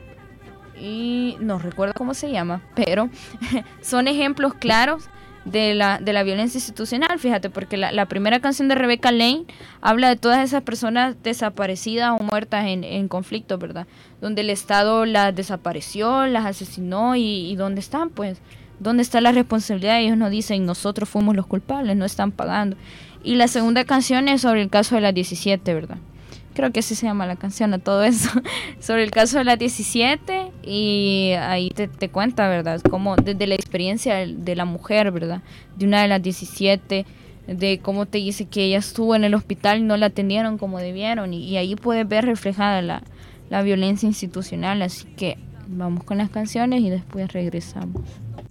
S3: y no recuerdo cómo se llama, pero son ejemplos claros de la violencia institucional, fíjate, porque la primera canción de Rebecca Lane habla de todas esas personas desaparecidas o muertas en conflicto, ¿verdad? Donde el Estado las desapareció, las asesinó y ¿dónde están? Pues ¿dónde está la responsabilidad? Ellos no dicen, nosotros fuimos los culpables, no están pagando. Y la segunda canción es sobre el caso de las 17, ¿verdad? Creo que así se llama la canción a todo eso. Sobre el caso de las 17, y ahí te cuenta, ¿verdad? Como desde la experiencia de la mujer, ¿verdad? De una de las 17, de cómo te dice que ella estuvo en el hospital y no la atendieron como debieron. Y ahí puedes ver reflejada la violencia institucional. Así que vamos con las canciones y después regresamos.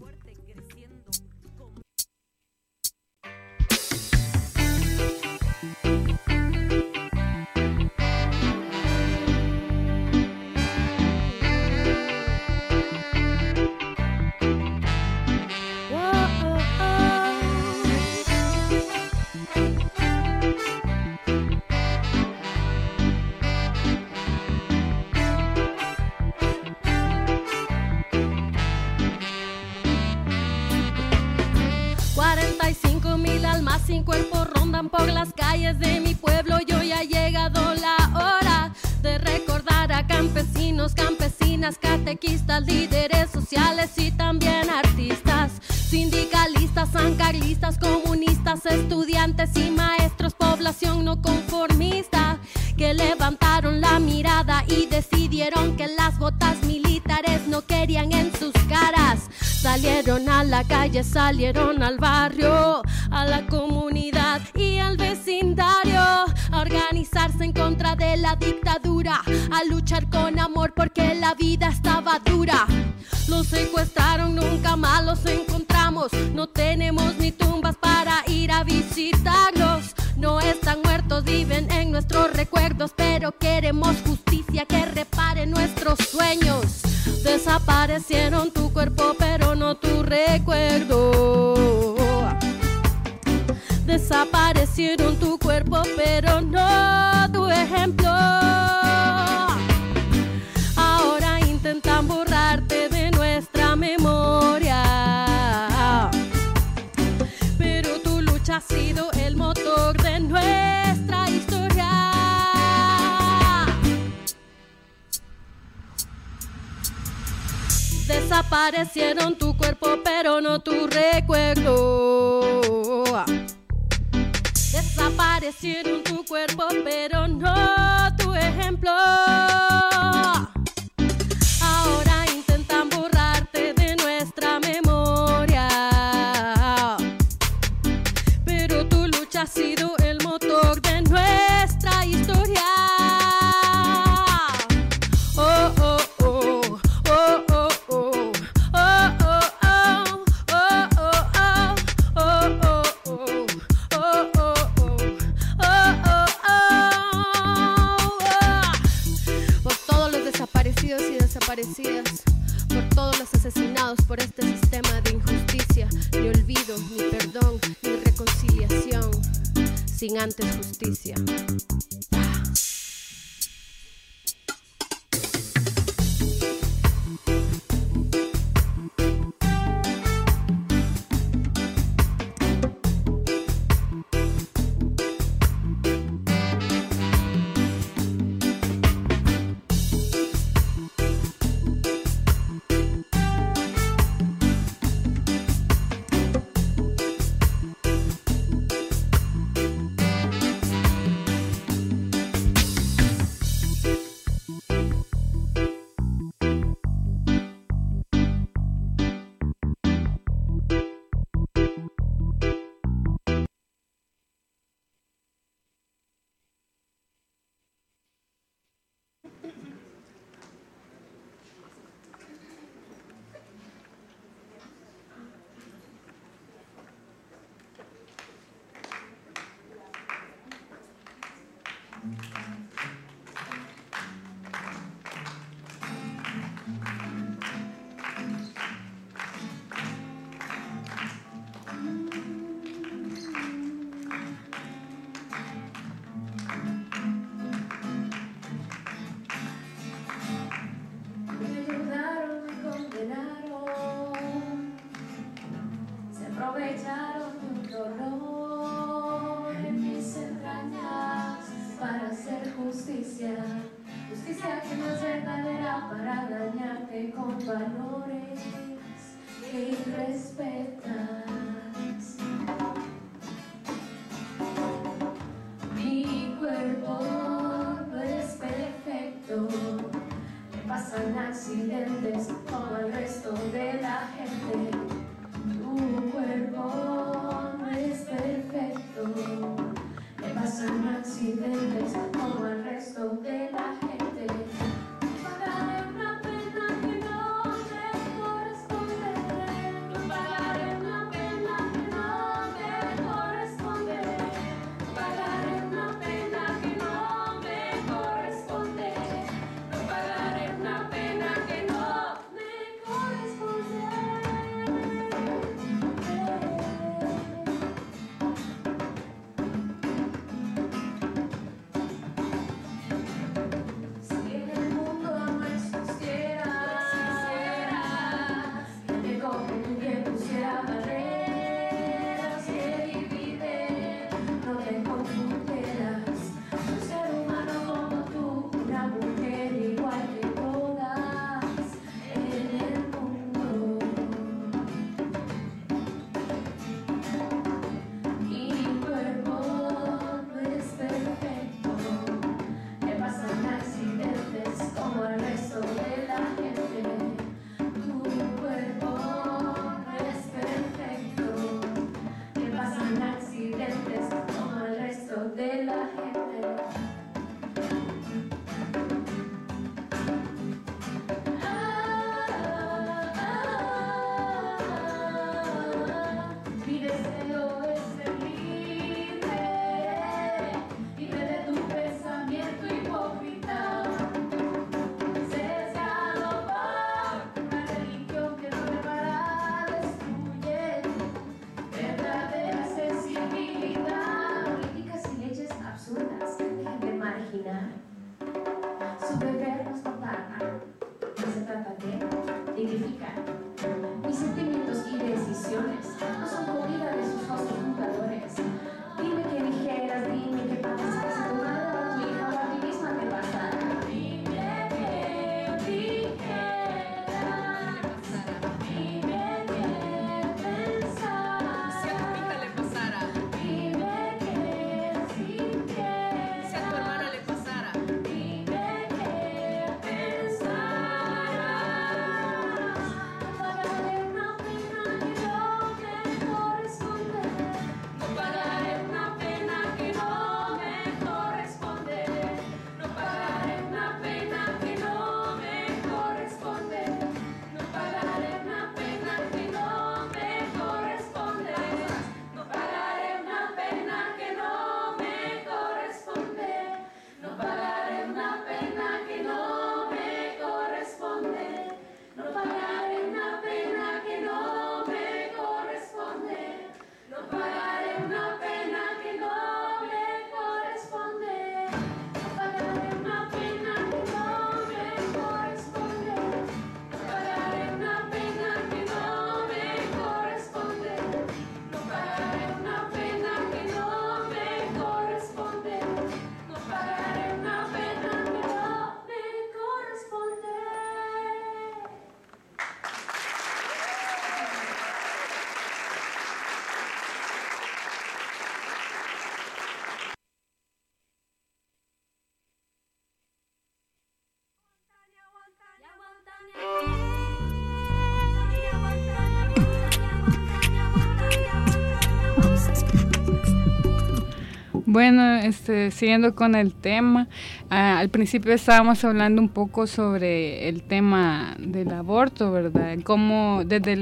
S1: Sin cuerpo rondan por las calles de mi pueblo y hoy ha llegado la hora de recordar a campesinos, campesinas, catequistas, líderes sociales y también artistas, sindicalistas, sancarlistas, comunistas, estudiantes y maestros, población no conformista, que levantaron la mirada y decidieron que las botas militares no querían en sus caras. Salieron a la calle, salieron al barrio, a la comunidad y al vecindario, a organizarse en contra de la dictadura, a luchar con amor porque la vida estaba dura. Los secuestraron, nunca más los encontramos, no tenemos ni tumbas para ir a visitarlos. No están muertos, viven en nuestros recuerdos, pero queremos justicia que repare nuestros sueños. Desaparecieron tu cuerpo, pero no tu recuerdo. Desaparecieron tu cuerpo, pero no tu ejemplo. Ahora intentan borrarte de nuestra memoria,
S4: Desaparecieron tu cuerpo pero no tu recuerdo. Desaparecieron tu cuerpo pero no tu ejemplo. Ahora intentan borrarte de nuestra memoria, pero tu lucha ha sido el motor de nuestra historia. Oh, oh, oh, oh, oh, oh. Desaparecidas, por todos los asesinados por este sistema de injusticia, ni olvido, ni perdón, ni reconciliación, sin antes justicia.
S5: Justicia que no es verdadera para dañarte con valores que irrespetas. Mi cuerpo no es perfecto, me pasan accidentes como al resto de la gente. Tu cuerpo no es perfecto, me pasan accidentes como al resto de la gente. Pagaré una pena que no me corresponde. Pagaré una pena que no me corresponde. Pagaré una pena que no me corresponde. No pagaré una pena que no me corresponde.
S2: Bueno, siguiendo con el tema, al principio estábamos hablando un poco sobre el tema del aborto, ¿verdad? Como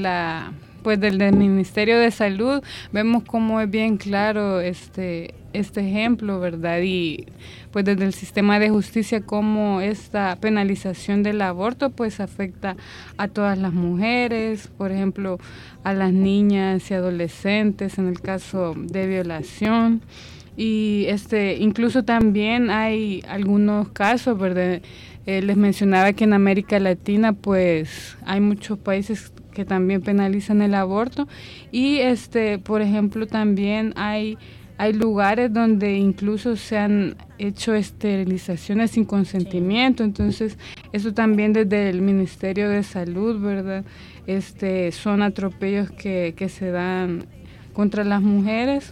S2: desde el Ministerio de Salud vemos cómo es bien claro este ejemplo, ¿verdad? Y pues desde el sistema de justicia cómo esta penalización del aborto pues afecta a todas las mujeres, por ejemplo, a las niñas y adolescentes en el caso de violación. Y incluso también hay algunos casos, ¿verdad? Les mencionaba que en América Latina pues hay muchos países que también penalizan el aborto y por ejemplo también hay lugares donde incluso se han hecho esterilizaciones sin consentimiento, entonces eso también desde el Ministerio de Salud, ¿verdad? Son atropellos que se dan contra las mujeres.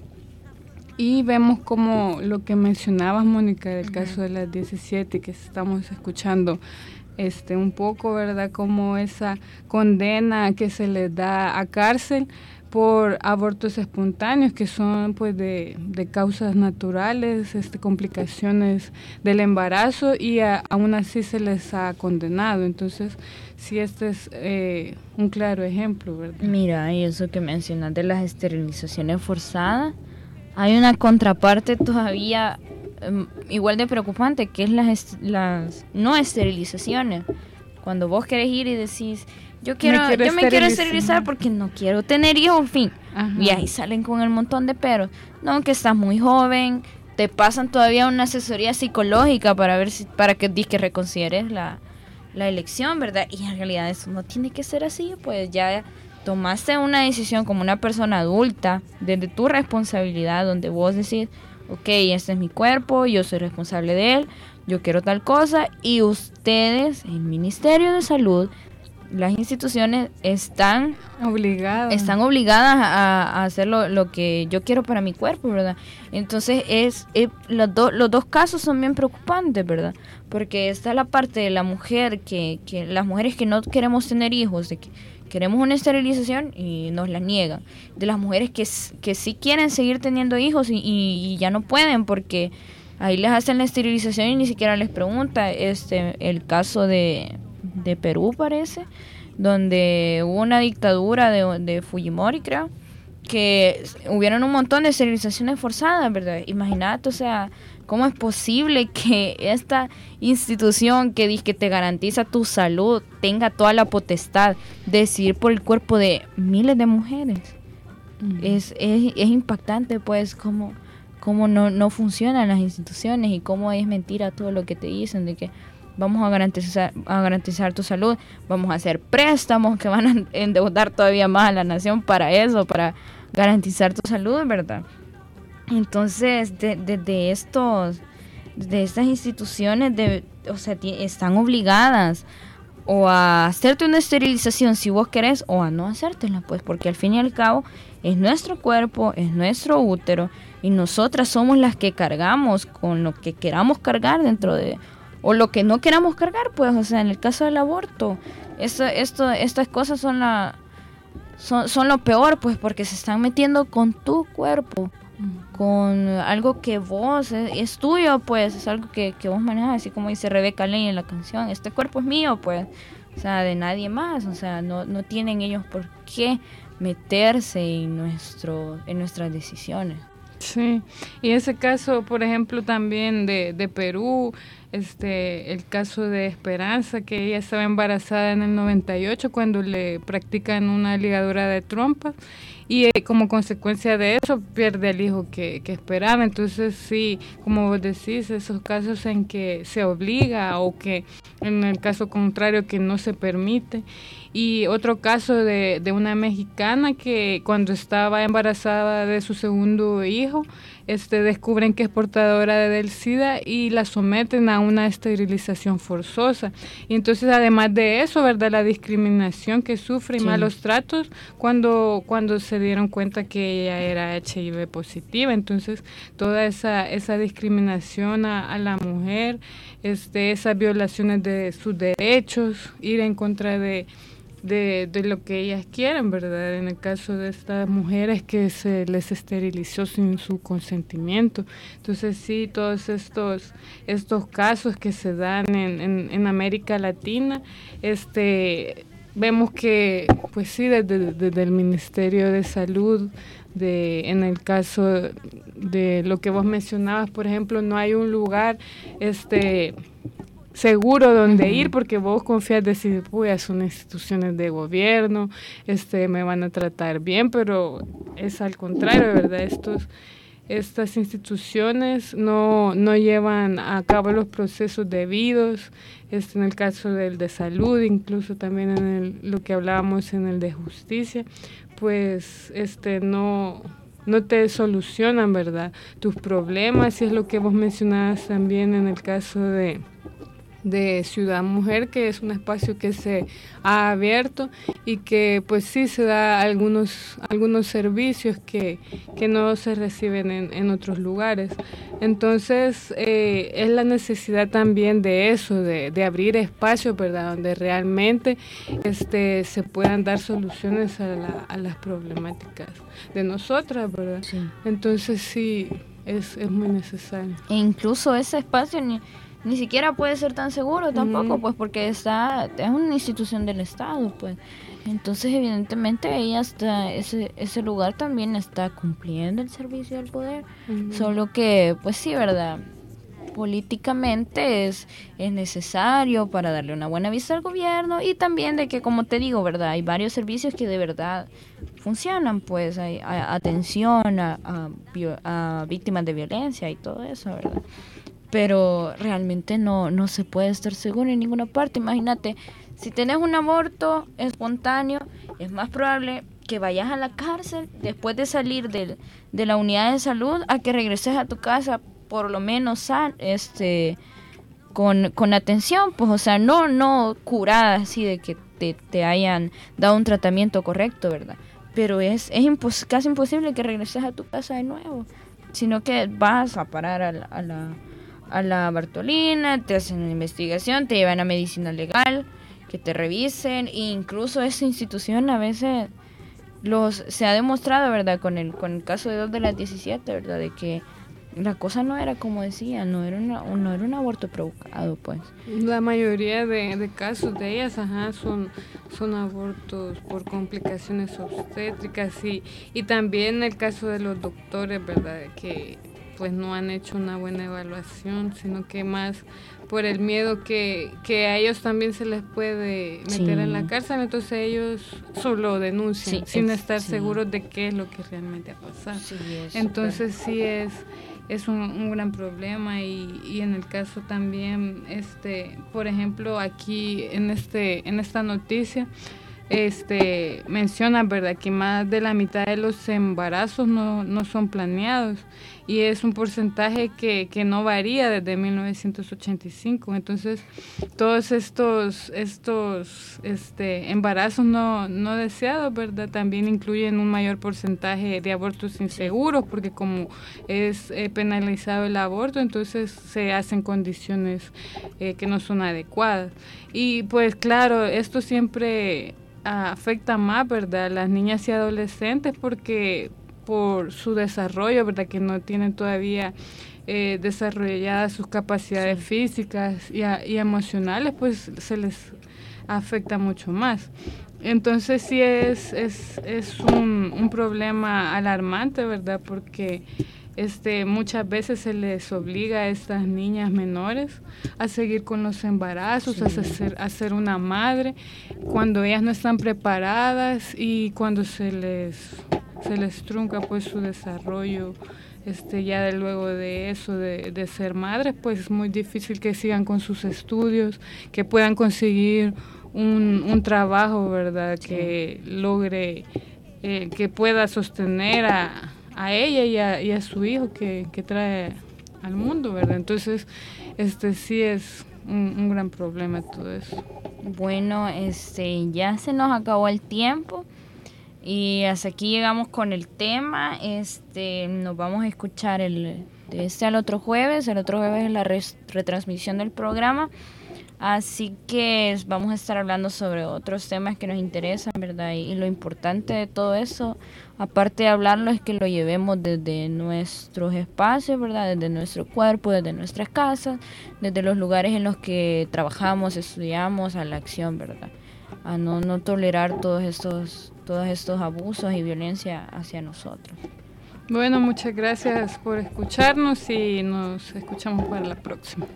S2: Y vemos como lo que mencionabas, Mónica, del caso de las 17 que estamos escuchando un poco, ¿verdad? Como esa condena que se les da a cárcel por abortos espontáneos que son pues de causas naturales, complicaciones del embarazo y aún así se les ha condenado. Entonces, sí, este es un claro ejemplo, ¿verdad?
S3: Mira, y eso que mencionas de las esterilizaciones forzadas, hay una contraparte todavía igual de preocupante, que es las no esterilizaciones. Cuando vos querés ir y decís, yo me quiero esterilizar porque no quiero tener hijos, en fin. Ajá. Y ahí salen con el montón de peros. No, que estás muy joven, te pasan todavía una asesoría psicológica para que reconsideres la elección, ¿verdad? Y en realidad eso no tiene que ser así, pues ya tomaste una decisión como una persona adulta, desde tu responsabilidad, donde vos decís, ok, este es mi cuerpo, yo soy responsable de él, yo quiero tal cosa, y ustedes, el Ministerio de Salud, las instituciones están obligadas a hacer lo que yo quiero para mi cuerpo, ¿verdad? Entonces los dos casos son bien preocupantes, ¿verdad? Porque está la parte de la mujer, que las mujeres que no queremos tener hijos, de que queremos una esterilización y nos la niegan. De las mujeres que sí quieren seguir teniendo hijos y ya no pueden porque ahí les hacen la esterilización y ni siquiera les pregunta. El caso de Perú parece, donde hubo una dictadura de Fujimori, creo, que hubieron un montón de esterilizaciones forzadas, ¿verdad? Imagínate, o sea, ¿cómo es posible que esta institución que dice que te garantiza tu salud tenga toda la potestad de decidir por el cuerpo de miles de mujeres? Uh-huh. Es impactante, pues, cómo no funcionan las instituciones y cómo es mentira todo lo que te dicen de que vamos a garantizar tu salud, vamos a hacer préstamos que van a endeudar todavía más a la nación para eso, para garantizar tu salud, ¿verdad? Entonces, de estas instituciones, están obligadas o a hacerte una esterilización si vos querés o a no hacértela, pues, porque al fin y al cabo es nuestro cuerpo, es nuestro útero y nosotras somos las que cargamos con lo que queramos cargar dentro de, o lo que no queramos cargar, pues, o sea, en el caso del aborto, estas cosas son lo peor, pues, porque se están metiendo con tu cuerpo, con algo que vos es tuyo, pues, es algo que vos manejas, así como dice Rebeca Lane en la canción, este cuerpo es mío, pues, o sea, de nadie más, o sea, no tienen ellos por qué meterse en nuestras decisiones.
S2: Sí, y ese caso, por ejemplo, también de Perú, el caso de Esperanza, que ella estaba embarazada en el 98 cuando le practican una ligadura de trompas y como consecuencia de eso pierde el hijo que esperaba. Entonces sí, como vos decís, esos casos en que se obliga o que en el caso contrario que no se permite. Y otro caso de una mexicana que cuando estaba embarazada de su segundo hijo, descubren que es portadora del SIDA y la someten a una esterilización forzosa. Y entonces, además de eso, ¿verdad? La discriminación que sufre y sí, malos tratos cuando se dieron cuenta que ella era HIV positiva. Entonces, toda esa discriminación a la mujer, esas violaciones de sus derechos, ir en contra de de lo que ellas quieren, ¿verdad? En el caso de estas mujeres que se les esterilizó sin su consentimiento. Entonces sí, todos estos casos que se dan en América Latina, vemos que, pues sí, desde el Ministerio de Salud, en el caso de lo que vos mencionabas, por ejemplo, no hay un lugar seguro donde ir, porque vos confías decir, pues son instituciones de gobierno, me van a tratar bien, pero es al contrario, ¿verdad? Estas instituciones no llevan a cabo los procesos debidos, en el caso del de salud, incluso también en lo que hablábamos en el de justicia, pues no te solucionan, ¿verdad?, tus problemas, y es lo que vos mencionabas también en el caso de Ciudad Mujer, que es un espacio que se ha abierto y que pues sí se da algunos servicios que no se reciben en otros lugares. Entonces es la necesidad también de eso, de abrir espacios, ¿verdad?, donde realmente se puedan dar soluciones a las problemáticas de nosotras, ¿verdad? Sí. Entonces sí, es muy necesario.
S3: E incluso ese espacio ni siquiera puede ser tan seguro tampoco, pues porque es una institución del Estado, pues. Entonces, evidentemente, ese lugar también está cumpliendo el servicio del poder. Solo que, pues sí, ¿verdad? Políticamente es necesario para darle una buena vista al gobierno, y también de que, como te digo, ¿verdad?, hay varios servicios que de verdad funcionan, pues hay atención a víctimas de violencia y todo eso, ¿verdad? Pero realmente no se puede estar seguro en ninguna parte. Imagínate, si tenés un aborto espontáneo, es más probable que vayas a la cárcel después de salir de la unidad de salud a que regreses a tu casa por lo menos con atención, pues, o sea, no curada así de que te hayan dado un tratamiento correcto, ¿verdad? Pero es casi imposible que regreses a tu casa de nuevo, sino que vas a parar a la Bartolina, te hacen una investigación, te llevan a medicina legal, que te revisen, e incluso esa institución a veces se ha demostrado, ¿verdad?, con el caso de 2 de las 17, ¿verdad?, de que la cosa no era como decían, no era un aborto provocado, pues.
S2: La mayoría de casos de ellas, son abortos por complicaciones obstétricas, y también el caso de los doctores, ¿verdad?, que pues no han hecho una buena evaluación, sino que más por el miedo que a ellos también se les puede meter en la cárcel, entonces ellos solo denuncian sin estar seguros de qué es lo que realmente ha pasado. Sí, entonces sí es un gran problema, y en el caso también, por ejemplo, aquí en esta noticia, menciona, ¿verdad?, que más de la mitad de los embarazos no son planeados, y es un porcentaje que no varía desde 1985. Entonces, todos estos embarazos no deseados, ¿verdad?, también incluyen un mayor porcentaje de abortos inseguros, porque como es penalizado el aborto, entonces se hacen condiciones que no son adecuadas. Y pues claro, esto siempre afecta más, ¿verdad?, a las niñas y adolescentes, porque por su desarrollo, ¿verdad?, que no tienen todavía desarrolladas sus capacidades físicas y emocionales, pues se les afecta mucho más. Entonces sí es un problema alarmante, ¿verdad?, porque muchas veces se les obliga a estas niñas menores a seguir con los embarazos, a ser una madre, cuando ellas no están preparadas, y cuando se les trunca pues su desarrollo, ya luego de eso, de ser madres, pues es muy difícil que sigan con sus estudios, que puedan conseguir un trabajo, ¿verdad?, que logre, que pueda sostener a ella y a su hijo que trae al mundo, ¿verdad? Entonces, sí es un gran problema todo eso.
S3: Bueno, ya se nos acabó el tiempo y hasta aquí llegamos con el tema. Nos vamos a escuchar el de este al otro jueves. El otro jueves es la retransmisión del programa. Así que vamos a estar hablando sobre otros temas que nos interesan, ¿verdad? Y lo importante de todo eso, aparte de hablarlo, es que lo llevemos desde nuestros espacios, ¿verdad? Desde nuestro cuerpo, desde nuestras casas, desde los lugares en los que trabajamos, estudiamos, a la acción, ¿verdad? A no tolerar todos estos abusos y violencia hacia nosotros.
S2: Bueno, muchas gracias por escucharnos y nos escuchamos para la próxima.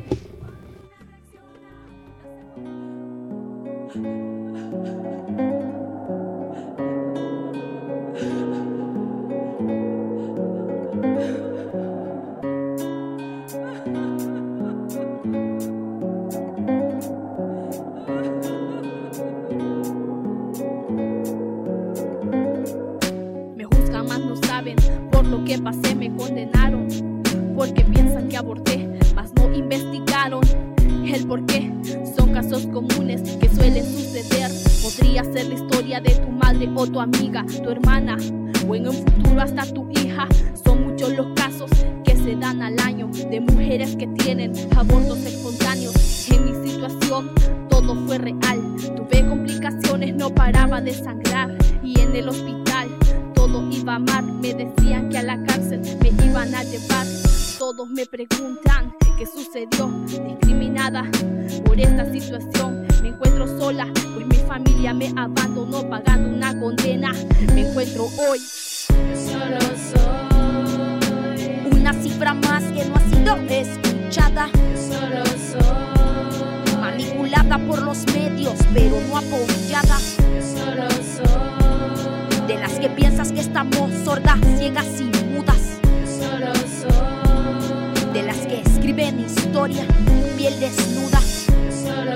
S4: Me juzgan más, no saben por lo que pasé, me condenaron porque piensan que aborté, mas no investigaron el por qué. Son casos comunes que suelen suceder. Podría ser la historia de tu madre o tu amiga, tu hermana, o en un futuro hasta tu hija. Son muchos los casos que se dan al año de mujeres que tienen abortos espontáneos. En mi situación todo fue real, tuve complicaciones, no paraba de sangrar, y en el hospital todo iba mal. Me decían que a la cárcel me iban a llevar. Todos me preguntan qué sucedió, discriminada por esta situación. Me encuentro sola, pues mi familia me abandonó pagando una condena. Me encuentro hoy
S5: Solo soy,
S4: una cifra más que no ha sido escuchada,
S5: solo soy,
S4: manipulada por los medios pero no apoyada,
S5: solo soy,
S4: de las que piensas que estamos sordas, ciegas y mudas,
S5: solo soy,
S4: de las que escriben historia, piel desnuda.
S5: solo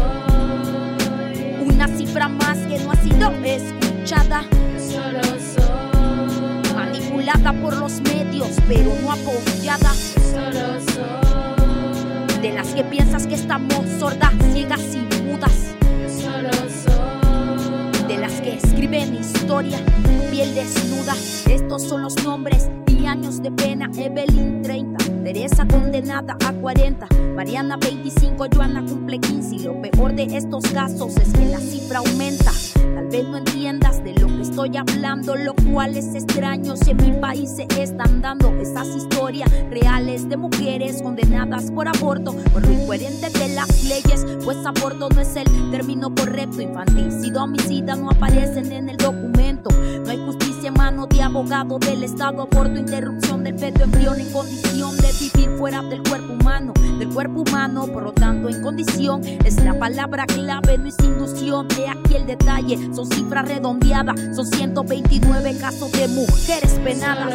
S5: soy,
S4: Una cifra más que no ha sido escuchada,
S5: solo soy,
S4: manipulada por los medios pero no apoyada,
S5: solo soy,
S4: de las que piensas que estamos sordas, ciegas y mudas,
S5: solo soy,
S4: de las que escriben historia, piel desnuda. Estos son los nombres y años de pena. Evelyn 30, Teresa condenada a 40, Mariana 25, Joana cumple 15. Y lo peor de estos casos es que la cifra aumenta. Tal vez no entiendas de lo que estoy hablando, lo cual es extraño si en mi país se están dando estas historias reales de mujeres condenadas por aborto, por lo incoherente de las leyes, pues aborto no es el término correcto. Infanticidio, homicida no aparecen en el documento. No hay justicia en mano de abogado del Estado. Aborto, interrupción del feto, embrión en condición de vivir fuera del cuerpo humano, por lo tanto en condición es la palabra clave, no es inducción. He aquí el detalle, son cifras redondeadas, son 129 casos de mujeres penadas.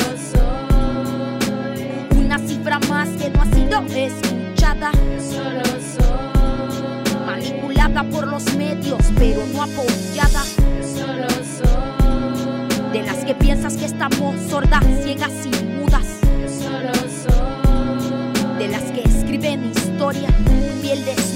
S4: Una cifra más que no ha sido escuchada,
S5: solo soy,
S4: manipulada por los medios pero no apoyada,
S5: solo soy,
S4: de las que piensas que estamos sordas, ciegas y mudas,
S5: solo soy,
S4: de las que escriben historia, piel de